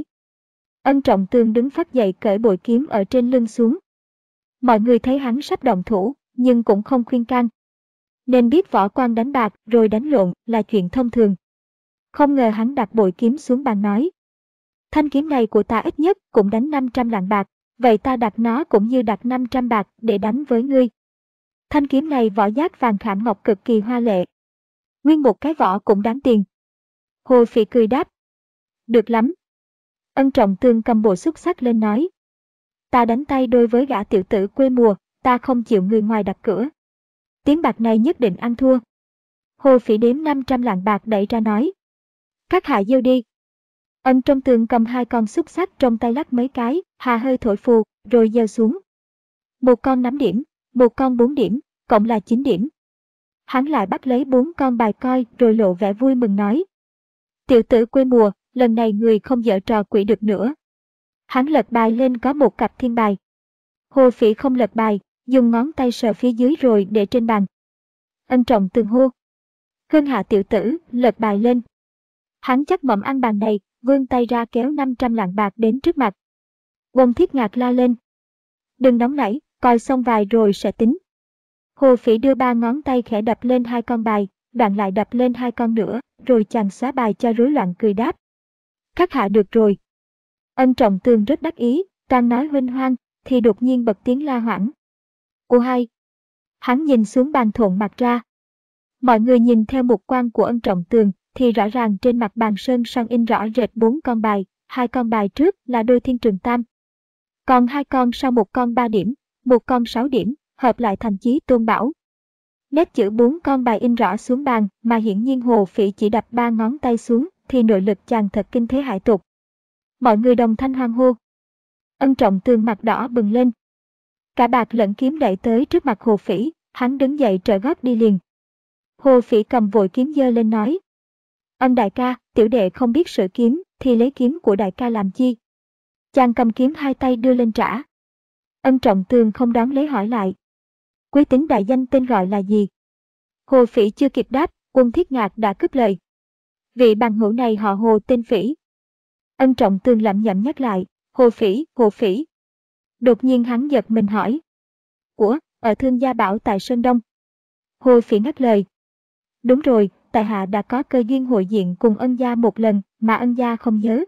Ân Trọng Tường đứng phát dậy cởi bội kiếm ở trên lưng xuống. Mọi người thấy hắn sắp động thủ, nhưng cũng không khuyên can. Nên biết võ quan đánh bạc rồi đánh lộn là chuyện thông thường. Không ngờ hắn đặt bội kiếm xuống bàn nói. Thanh kiếm này của ta ít nhất cũng đánh năm trăm lạng bạc, vậy ta đặt nó cũng như đặt năm trăm bạc để đánh với ngươi. Thanh kiếm này vỏ giác vàng khảm ngọc cực kỳ hoa lệ. Nguyên một cái vỏ cũng đáng tiền. Hồ Phỉ cười đáp. Được lắm. Ân Trọng Tường cầm bộ xúc xắc lên nói. Ta đánh tay đôi với gã tiểu tử quê mùa, ta không chịu người ngoài đặt cửa. Tiếng bạc này nhất định ăn thua. Hồ Phỉ đếm năm trăm lạng bạc đẩy ra nói. Các hạ gieo đi. Ân Trọng Tường cầm hai con xúc xắc trong tay lắc mấy cái, hà hơi thổi phù, rồi gieo xuống. Một con năm điểm, một con bốn điểm, cộng là chín điểm. Hắn lại bắt lấy bốn con bài coi rồi lộ vẻ vui mừng nói. Tiểu tử quê mùa, lần này người không giở trò quỷ được nữa. Hắn lật bài lên có một cặp thiên bài. Hồ Phỉ không lật bài, dùng ngón tay sờ phía dưới rồi để trên bàn. Ân Trọng Tường hô. Hương hạ tiểu tử, lật bài lên. Hắn chắc mậm ăn bàn này, vươn tay ra kéo năm trăm lạng bạc đến trước mặt. Uông Thiết Ngạc la lên. Đừng nóng nảy, coi xong vài rồi sẽ tính. Hồ Phỉ đưa ba ngón tay khẽ đập lên hai con bài, đoạn lại đập lên hai con nữa, rồi chàng xóa bài cho rối loạn cười đáp. Các hạ được rồi. Ân Trọng Tường rất đắc ý, đang nói huynh hoang, thì đột nhiên bật tiếng la hoảng. Cô hai. Hắn nhìn xuống bàn thộn mặt ra. Mọi người nhìn theo mục quan của Ân Trọng Tường, thì rõ ràng trên mặt bàn sơn son in rõ rệt bốn con bài, hai con bài trước là đôi thiên trường tam. Còn hai con sau một con ba điểm, một con sáu điểm, hợp lại thành chí tôn bảo. Nét chữ bốn con bài in rõ xuống bàn, mà hiển nhiên Hồ Phỉ chỉ đập ba ngón tay xuống, thì nội lực chàng thật kinh thế hải tục. Mọi người đồng thanh hoan hô. Ân Trọng Tường mặt đỏ bừng lên. Cả bạc lẫn kiếm đẩy tới trước mặt Hồ Phỉ, hắn đứng dậy trở gót đi liền. Hồ Phỉ cầm vội kiếm giơ lên nói. Ân đại ca, tiểu đệ không biết sử kiếm, thì lấy kiếm của đại ca làm chi? Chàng cầm kiếm hai tay đưa lên trả. Ân Trọng Tường không đón lấy hỏi lại. Quý tính đại danh tên gọi là gì? Hồ Phỉ chưa kịp đáp, Uông Thiết Ngạc đã cướp lời. Vị bằng hữu này họ Hồ tên Phỉ. Ân Trọng Tường lẩm nhẩm nhắc lại, Hồ Phỉ, Hồ Phỉ. Đột nhiên hắn giật mình hỏi. Của, ở Thương Gia Bảo tại Sơn Đông. Hồ Phỉ ngắt lời. Đúng rồi, tại hạ đã có cơ duyên hội diện cùng ân gia một lần mà ân gia không nhớ.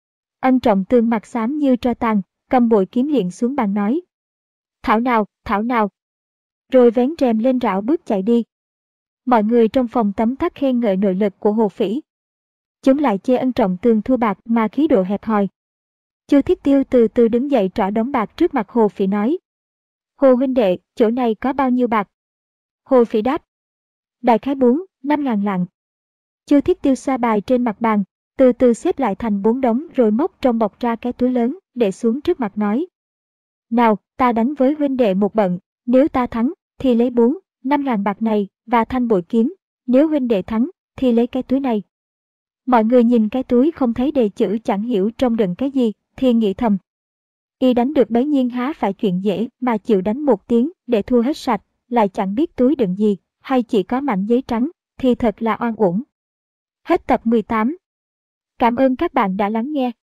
Ân Trọng Tường mặt xám như tro tàn, cầm bội kiếm liền xuống bàn nói. Thảo nào, thảo nào. Rồi vén rèm lên rảo bước chạy đi. Mọi người trong phòng tấm tắc khen ngợi nội lực của Hồ Phỉ. Chúng lại chê ân trọng tường thua bạc mà khí độ hẹp hòi. Chu Thiết Tiêu từ từ đứng dậy trỏ đống bạc trước mặt Hồ Phỉ nói. Hồ huynh đệ, chỗ này có bao nhiêu bạc? Hồ Phỉ đáp. Đại khái bốn, năm ngàn lạng. Chu Thiết Tiêu xoa bài trên mặt bàn, từ từ xếp lại thành bốn đống rồi móc trong bọc ra cái túi lớn, để xuống trước mặt nói. Nào, ta đánh với huynh đệ một bận, nếu ta thắng, thì lấy bốn, năm ngàn bạc này, và thanh bội kiếm, nếu huynh đệ thắng, thì lấy cái túi này. Mọi người nhìn cái túi không thấy đề chữ chẳng hiểu trong đựng cái gì, thì nghĩ thầm. Y đánh được bấy nhiên há phải chuyện dễ mà chịu đánh một tiếng để thua hết sạch, lại chẳng biết túi đựng gì, hay chỉ có mảnh giấy trắng, thì thật là oan uổng. Hết tập mười tám. Cảm ơn các bạn đã lắng nghe.